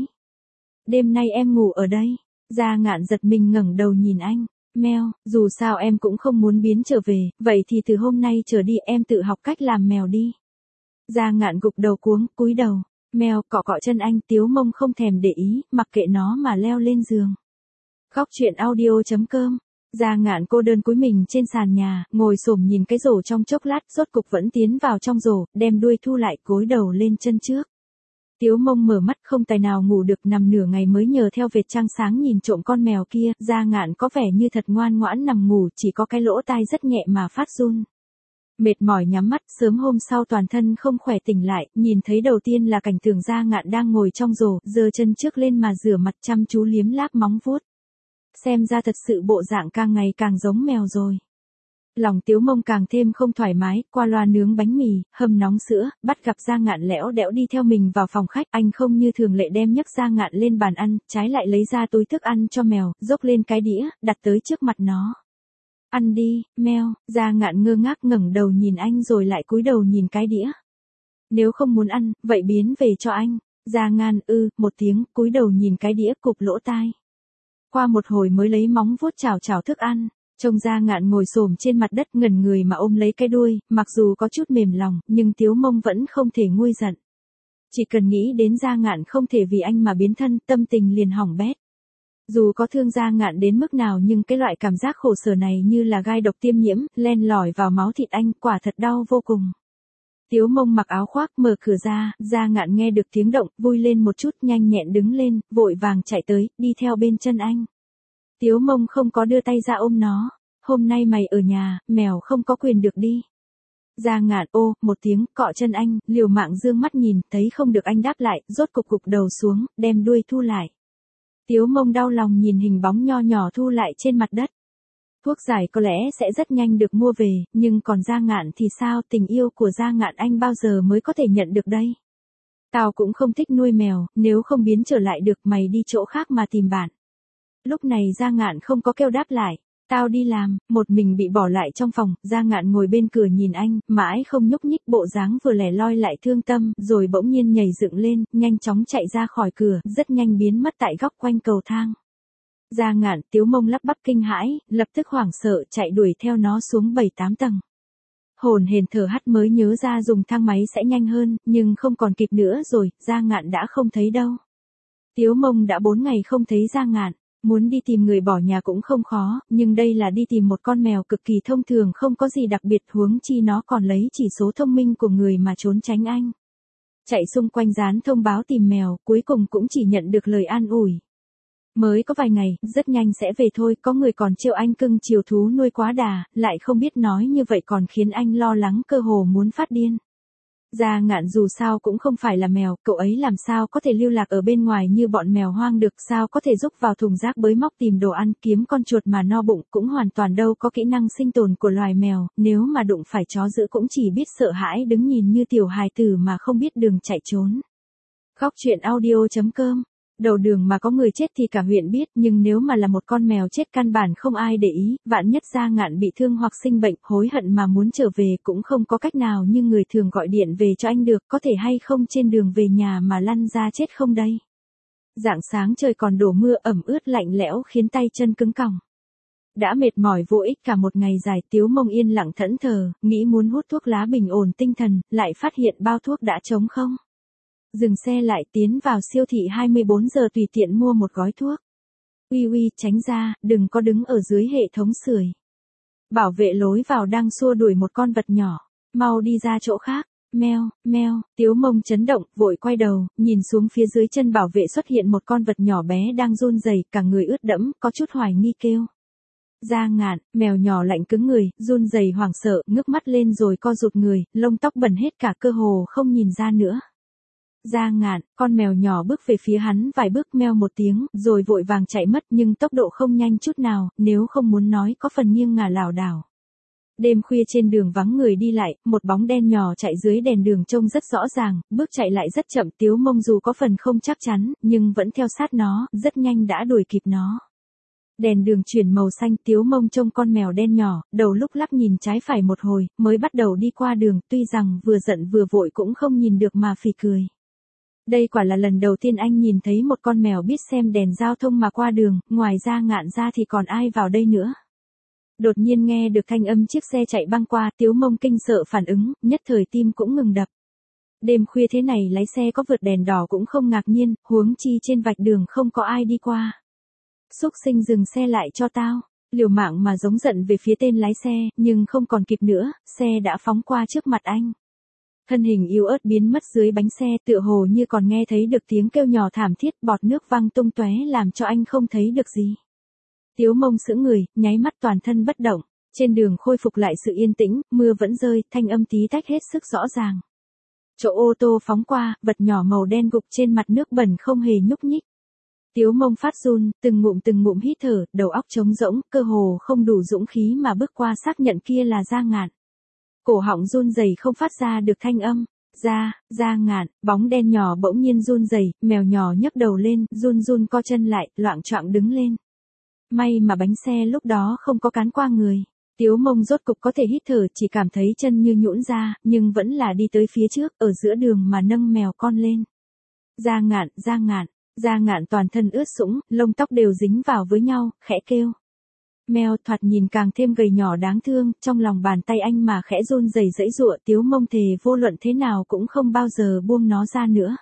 Đêm nay em ngủ ở đây. Gia Ngạn giật mình ngẩng đầu nhìn anh. Meo, dù sao em cũng không muốn biến trở về, vậy thì từ hôm nay trở đi em tự học cách làm mèo đi. Gia Ngạn gục đầu cuống, cúi đầu. Meo cọ cọ chân anh, Tiếu Mông không thèm để ý, mặc kệ nó mà leo lên giường. Góc truyện audio chấm com. Gia Ngạn cô đơn cúi mình trên sàn nhà, ngồi xổm nhìn cái rổ trong chốc lát, rốt cục vẫn tiến vào trong rổ, đem đuôi thu lại, gối đầu lên chân trước. Tiếu Mông mở mắt không tài nào ngủ được, nằm nửa ngày mới nhờ theo vệt trăng sáng nhìn trộm con mèo kia, Gia Ngạn có vẻ như thật ngoan ngoãn nằm ngủ, chỉ có cái lỗ tai rất nhẹ mà phát run. Mệt mỏi nhắm mắt, sớm hôm sau toàn thân không khỏe tỉnh lại, nhìn thấy đầu tiên là cảnh tượng Gia Ngạn đang ngồi trong rổ, giơ chân trước lên mà rửa mặt chăm chú liếm láp móng vuốt. Xem ra thật sự bộ dạng càng ngày càng giống mèo rồi. Lòng Tiếu Mông càng thêm không thoải mái, qua loa nướng bánh mì, hầm nóng sữa, bắt gặp Gia Ngạn lẽo đẽo đi theo mình vào phòng khách, anh không như thường lệ đem nhấc Gia Ngạn lên bàn ăn, trái lại lấy ra túi thức ăn cho mèo, dốc lên cái đĩa, đặt tới trước mặt nó. Ăn đi, Meo, Gia Ngạn ngơ ngác ngẩng đầu nhìn anh rồi lại cúi đầu nhìn cái đĩa. Nếu không muốn ăn, vậy biến về cho anh. Gia Ngạn ư, một tiếng, cúi đầu nhìn cái đĩa cụp lỗ tai. Qua một hồi mới lấy móng vuốt chảo chảo thức ăn, trông Gia Ngạn ngồi xổm trên mặt đất ngẩn người mà ôm lấy cái đuôi, mặc dù có chút mềm lòng, nhưng Tiếu Mông vẫn không thể nguôi giận. Chỉ cần nghĩ đến Gia Ngạn không thể vì anh mà biến thân, tâm tình liền hỏng bét. Dù có thương Gia Ngạn đến mức nào nhưng cái loại cảm giác khổ sở này như là gai độc tiêm nhiễm, len lỏi vào máu thịt anh, quả thật đau vô cùng. Tiếu Mông mặc áo khoác mở cửa ra, Gia Ngạn nghe được tiếng động, vui lên một chút, nhanh nhẹn đứng lên, vội vàng chạy tới, đi theo bên chân anh. Tiếu Mông không có đưa tay ra ôm nó. Hôm nay mày ở nhà, mèo không có quyền được đi. Gia Ngạn ô, một tiếng, cọ chân anh, liều mạng dương mắt nhìn, thấy không được anh đáp lại, rốt cục gục đầu xuống, đem đuôi thu lại. Tiếu Mông đau lòng nhìn hình bóng nho nhỏ thu lại trên mặt đất. Thuốc giải có lẽ sẽ rất nhanh được mua về, nhưng còn Gia Ngạn thì sao, tình yêu của Gia Ngạn anh bao giờ mới có thể nhận được đây? Tao cũng không thích nuôi mèo, nếu không biến trở lại được mày đi chỗ khác mà tìm bạn. Lúc này Gia Ngạn không có kêu đáp lại. Tao đi làm, một mình bị bỏ lại trong phòng, Gia Ngạn ngồi bên cửa nhìn anh, mãi không nhúc nhích, bộ dáng vừa lẻ loi lại thương tâm, rồi bỗng nhiên nhảy dựng lên, nhanh chóng chạy ra khỏi cửa, rất nhanh biến mất tại góc quanh cầu thang. Gia Ngạn, Tiếu Mông lắp bắp kinh hãi, lập tức hoảng sợ chạy đuổi theo nó xuống bảy tám tầng. Hồn hển thở hắt mới nhớ ra dùng thang máy sẽ nhanh hơn, nhưng không còn kịp nữa rồi, Gia Ngạn đã không thấy đâu. Tiếu Mông đã bốn ngày không thấy Gia Ngạn. Muốn đi tìm người bỏ nhà cũng không khó, nhưng đây là đi tìm một con mèo cực kỳ thông thường không có gì đặc biệt, huống chi nó còn lấy chỉ số thông minh của người mà trốn tránh anh. Chạy xung quanh dán thông báo tìm mèo, cuối cùng cũng chỉ nhận được lời an ủi. Mới có vài ngày, rất nhanh sẽ về thôi, có người còn trêu anh cưng chiều thú nuôi quá đà, lại không biết nói như vậy còn khiến anh lo lắng cơ hồ muốn phát điên. Gia Ngạn dù sao cũng không phải là mèo, cậu ấy làm sao có thể lưu lạc ở bên ngoài như bọn mèo hoang được, sao có thể rúc vào thùng rác bới móc tìm đồ ăn, kiếm con chuột mà no bụng, cũng hoàn toàn đâu có kỹ năng sinh tồn của loài mèo, nếu mà đụng phải chó dữ cũng chỉ biết sợ hãi đứng nhìn như tiểu hài tử mà không biết đường chạy trốn. Khóc chuyện audio chấm com. Đầu đường mà có người chết thì cả huyện biết, nhưng nếu mà là một con mèo chết căn bản không ai để ý, vạn nhất Gia Ngạn bị thương hoặc sinh bệnh, hối hận mà muốn trở về cũng không có cách nào như người thường gọi điện về cho anh được, có thể hay không trên đường về nhà mà lăn ra chết không đây. Rạng sáng trời còn đổ mưa ẩm ướt lạnh lẽo khiến tay chân cứng còng. Đã mệt mỏi vô ích cả một ngày dài, Tiếu Mông yên lặng thẫn thờ, nghĩ muốn hút thuốc lá bình ổn tinh thần, lại phát hiện bao thuốc đã trống không. Dừng xe lại tiến vào siêu thị hai mươi bốn giờ tùy tiện mua một gói thuốc. Uy uy, tránh ra, đừng có đứng ở dưới hệ thống sưởi. Bảo vệ lối vào đang xua đuổi một con vật nhỏ. Mau đi ra chỗ khác. Meo, meo, Tiếu Mông chấn động, vội quay đầu, nhìn xuống phía dưới chân bảo vệ xuất hiện một con vật nhỏ bé đang run rẩy, cả người ướt đẫm, có chút hoài nghi kêu. Gia Ngạn, mèo nhỏ lạnh cứng người, run rẩy hoảng sợ, ngước mắt lên rồi co rụt người, lông tóc bẩn hết cả cơ hồ không nhìn ra nữa. Gia Ngạn, con mèo nhỏ bước về phía hắn vài bước, meo một tiếng, rồi vội vàng chạy mất nhưng tốc độ không nhanh chút nào, nếu không muốn nói có phần nghiêng ngả lảo đảo. Đêm khuya trên đường vắng người đi lại, một bóng đen nhỏ chạy dưới đèn đường trông rất rõ ràng, bước chạy lại rất chậm, Tiếu Mông dù có phần không chắc chắn, nhưng vẫn theo sát nó, rất nhanh đã đuổi kịp nó. Đèn đường chuyển màu xanh, Tiếu Mông trông con mèo đen nhỏ, đầu lúc lắc nhìn trái phải một hồi, mới bắt đầu đi qua đường, tuy rằng vừa giận vừa vội cũng không nhìn được mà phì cười. Đây quả là lần đầu tiên anh nhìn thấy một con mèo biết xem đèn giao thông mà qua đường, ngoài Gia Ngạn ra thì còn ai vào đây nữa. Đột nhiên nghe được thanh âm chiếc xe chạy băng qua, Tiếu Mông kinh sợ phản ứng, nhất thời tim cũng ngừng đập. Đêm khuya thế này lái xe có vượt đèn đỏ cũng không ngạc nhiên, huống chi trên vạch đường không có ai đi qua. Xúc sinh dừng xe lại cho tao, liều mạng mà giống giận về phía tên lái xe, nhưng không còn kịp nữa, xe đã phóng qua trước mặt anh. Thân hình yếu ớt biến mất dưới bánh xe, tựa hồ như còn nghe thấy được tiếng kêu nhỏ thảm thiết, bọt nước văng tung tóe làm cho anh không thấy được gì. Tiếu Mông sững người, nháy mắt toàn thân bất động, trên đường khôi phục lại sự yên tĩnh, mưa vẫn rơi, thanh âm tí tách hết sức rõ ràng. Chỗ ô tô phóng qua, vật nhỏ màu đen gục trên mặt nước bẩn không hề nhúc nhích. Tiếu Mông phát run, từng ngụm từng ngụm hít thở, đầu óc trống rỗng, cơ hồ không đủ dũng khí mà bước qua xác nhận kia là Gia Ngạn. Cổ họng run rẩy không phát ra được thanh âm. Gia, Gia Ngạn, bóng đen nhỏ bỗng nhiên run rẩy, mèo nhỏ nhấc đầu lên, run run co chân lại, loạng choạng đứng lên. May mà bánh xe lúc đó không có cán qua người. Tiếu Mông rốt cục có thể hít thở, chỉ cảm thấy chân như nhũn ra, nhưng vẫn là đi tới phía trước, ở giữa đường mà nâng mèo con lên. Gia Ngạn, Gia Ngạn, Gia Ngạn toàn thân ướt sũng, lông tóc đều dính vào với nhau, khẽ kêu. Mèo thoạt nhìn càng thêm gầy nhỏ đáng thương, trong lòng bàn tay anh mà khẽ run rẩy dãy giụa, Tiếu Mông thề vô luận thế nào cũng không bao giờ buông nó ra nữa.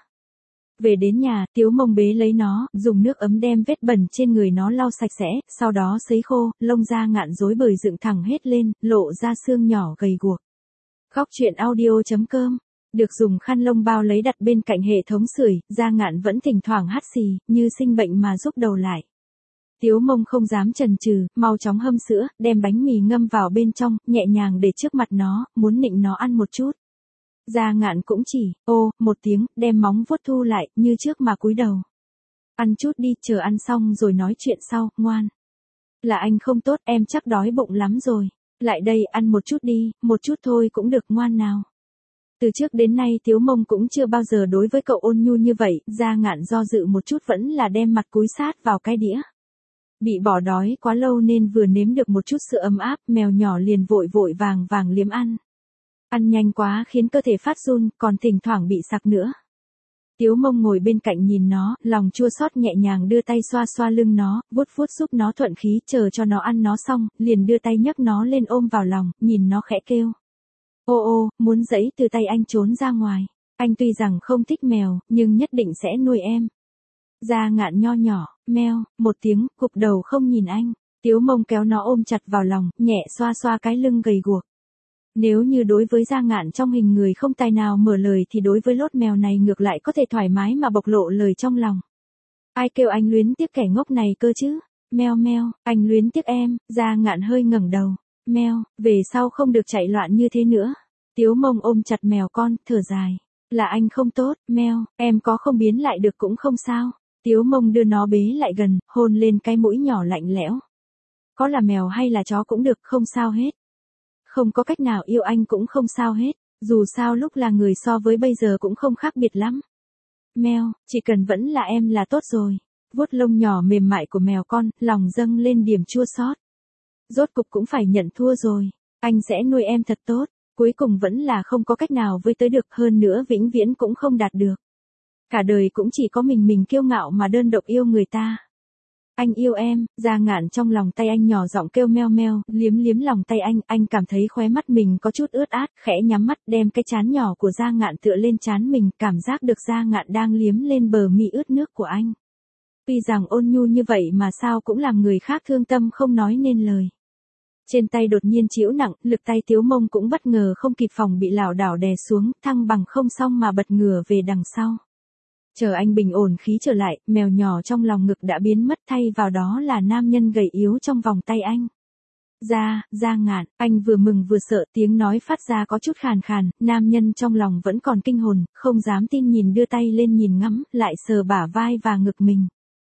Về đến nhà, Tiếu Mông bế lấy nó, dùng nước ấm đem vết bẩn trên người nó lau sạch sẽ, sau đó sấy khô, lông Gia Ngạn rối bời dựng thẳng hết lên, lộ ra xương nhỏ gầy guộc. Khóc chuyện audio chấm com. Được dùng khăn lông bao lấy đặt bên cạnh hệ thống sưởi, Gia Ngạn vẫn thỉnh thoảng hắt xì, như sinh bệnh mà rúc đầu lại. Tiếu Mông không dám chần chừ, mau chóng hâm sữa, đem bánh mì ngâm vào bên trong, nhẹ nhàng để trước mặt nó, muốn nịnh nó ăn một chút. Gia Ngạn cũng chỉ, ô, một tiếng, đem móng vuốt thu lại, như trước mà cúi đầu. Ăn chút đi, chờ ăn xong rồi nói chuyện sau, ngoan. Là anh không tốt, em chắc đói bụng lắm rồi. Lại đây, ăn một chút đi, một chút thôi cũng được, ngoan nào. Từ trước đến nay Tiếu Mông cũng chưa bao giờ đối với cậu ôn nhu như vậy, Gia Ngạn do dự một chút vẫn là đem mặt cúi sát vào cái đĩa. Bị bỏ đói quá lâu nên vừa nếm được một chút sữa ấm áp, mèo nhỏ liền vội vội vàng vàng liếm ăn. Ăn nhanh quá khiến cơ thể phát run, còn thỉnh thoảng bị sặc nữa. Tiếu Mông ngồi bên cạnh nhìn nó, lòng chua xót nhẹ nhàng đưa tay xoa xoa lưng nó, vuốt vuốt giúp nó thuận khí, chờ cho nó ăn nó xong, liền đưa tay nhấc nó lên ôm vào lòng, nhìn nó khẽ kêu. Ô ô, muốn giãy từ tay anh trốn ra ngoài. Anh tuy rằng không thích mèo, nhưng nhất định sẽ nuôi em. Gia Ngạn nho nhỏ, Meo, một tiếng, cụp đầu không nhìn anh. Tiếu Mông kéo nó ôm chặt vào lòng, nhẹ xoa xoa cái lưng gầy guộc. Nếu như đối với Gia Ngạn trong hình người không tài nào mở lời thì đối với lốt mèo này ngược lại có thể thoải mái mà bộc lộ lời trong lòng. Ai kêu anh luyến tiếc kẻ ngốc này cơ chứ? Meo meo, anh luyến tiếc em. Gia Ngạn hơi ngẩng đầu. Meo, về sau không được chạy loạn như thế nữa. Tiếu Mông ôm chặt mèo con, thở dài. Là anh không tốt, Meo, em có không biến lại được cũng không sao. Tiếu Mông đưa nó bế lại gần, hôn lên cái mũi nhỏ lạnh lẽo. Có là mèo hay là chó cũng được, không sao hết. Không có cách nào yêu anh cũng không sao hết, dù sao lúc là người so với bây giờ cũng không khác biệt lắm. Meo, chỉ cần vẫn là em là tốt rồi. Vuốt lông nhỏ mềm mại của mèo con, lòng dâng lên điểm chua xót. Rốt cục cũng phải nhận thua rồi, anh sẽ nuôi em thật tốt, cuối cùng vẫn là không có cách nào với tới được, hơn nữa vĩnh viễn cũng không đạt được. Cả đời cũng chỉ có mình mình kiêu ngạo mà đơn độc yêu người ta. Anh yêu em. Gia Ngạn trong lòng tay anh nhỏ giọng kêu meo meo, liếm liếm lòng tay anh, anh cảm thấy khóe mắt mình có chút ướt át, khẽ nhắm mắt đem cái trán nhỏ của Gia Ngạn tựa lên trán mình, cảm giác được Gia Ngạn đang liếm lên bờ mi ướt nước của anh. Tuy rằng ôn nhu như vậy mà sao cũng làm người khác thương tâm không nói nên lời. Trên tay đột nhiên chịu nặng, lực tay Tiếu Mông cũng bất ngờ không kịp phòng bị lảo đảo đè xuống, thăng bằng không xong mà bật ngửa về đằng sau. Chờ anh bình ổn khí trở lại, mèo nhỏ trong lòng ngực đã biến mất, thay vào đó là nam nhân gầy yếu trong vòng tay anh. Gia, Gia Ngạn, anh vừa mừng vừa sợ, tiếng nói phát ra có chút khàn khàn, nam nhân trong lòng vẫn còn kinh hồn, không dám tin nhìn đưa tay lên nhìn ngắm, lại sờ bả vai và ngực mình.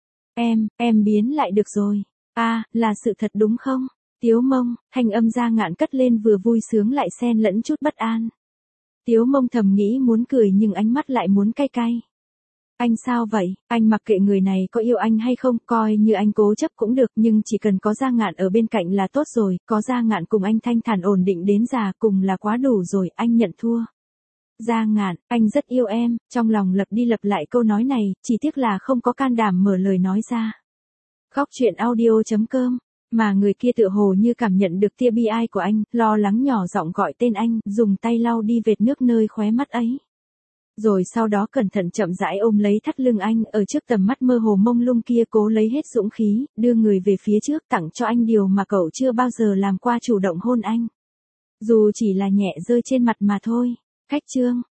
Em, em biến lại được rồi. A, à, là sự thật đúng không? Tiếu Mông, thanh âm Gia Ngạn cất lên vừa vui sướng lại xen lẫn chút bất an. Tiếu Mông thầm nghĩ muốn cười nhưng ánh mắt lại muốn cay cay. Anh sao vậy? Anh mặc kệ người này có yêu anh hay không, coi như anh cố chấp cũng được, nhưng chỉ cần có Gia Ngạn ở bên cạnh là tốt rồi, có Gia Ngạn cùng anh thanh thản ổn định đến già cùng là quá đủ rồi, anh nhận thua. Gia Ngạn, anh rất yêu em, trong lòng lặp đi lặp lại câu nói này, chỉ tiếc là không có can đảm mở lời nói ra. Khóc chuyện audio chấm com, mà người kia tựa hồ như cảm nhận được tia bi ai của anh, lo lắng nhỏ giọng gọi tên anh, dùng tay lau đi vệt nước nơi khóe mắt ấy. Rồi sau đó cẩn thận chậm rãi ôm lấy thắt lưng anh, ở trước tầm mắt mơ hồ mông lung kia cố lấy hết dũng khí, đưa người về phía trước tặng cho anh điều mà cậu chưa bao giờ làm qua, chủ động hôn anh. Dù chỉ là nhẹ rơi trên mặt mà thôi. Khách chương.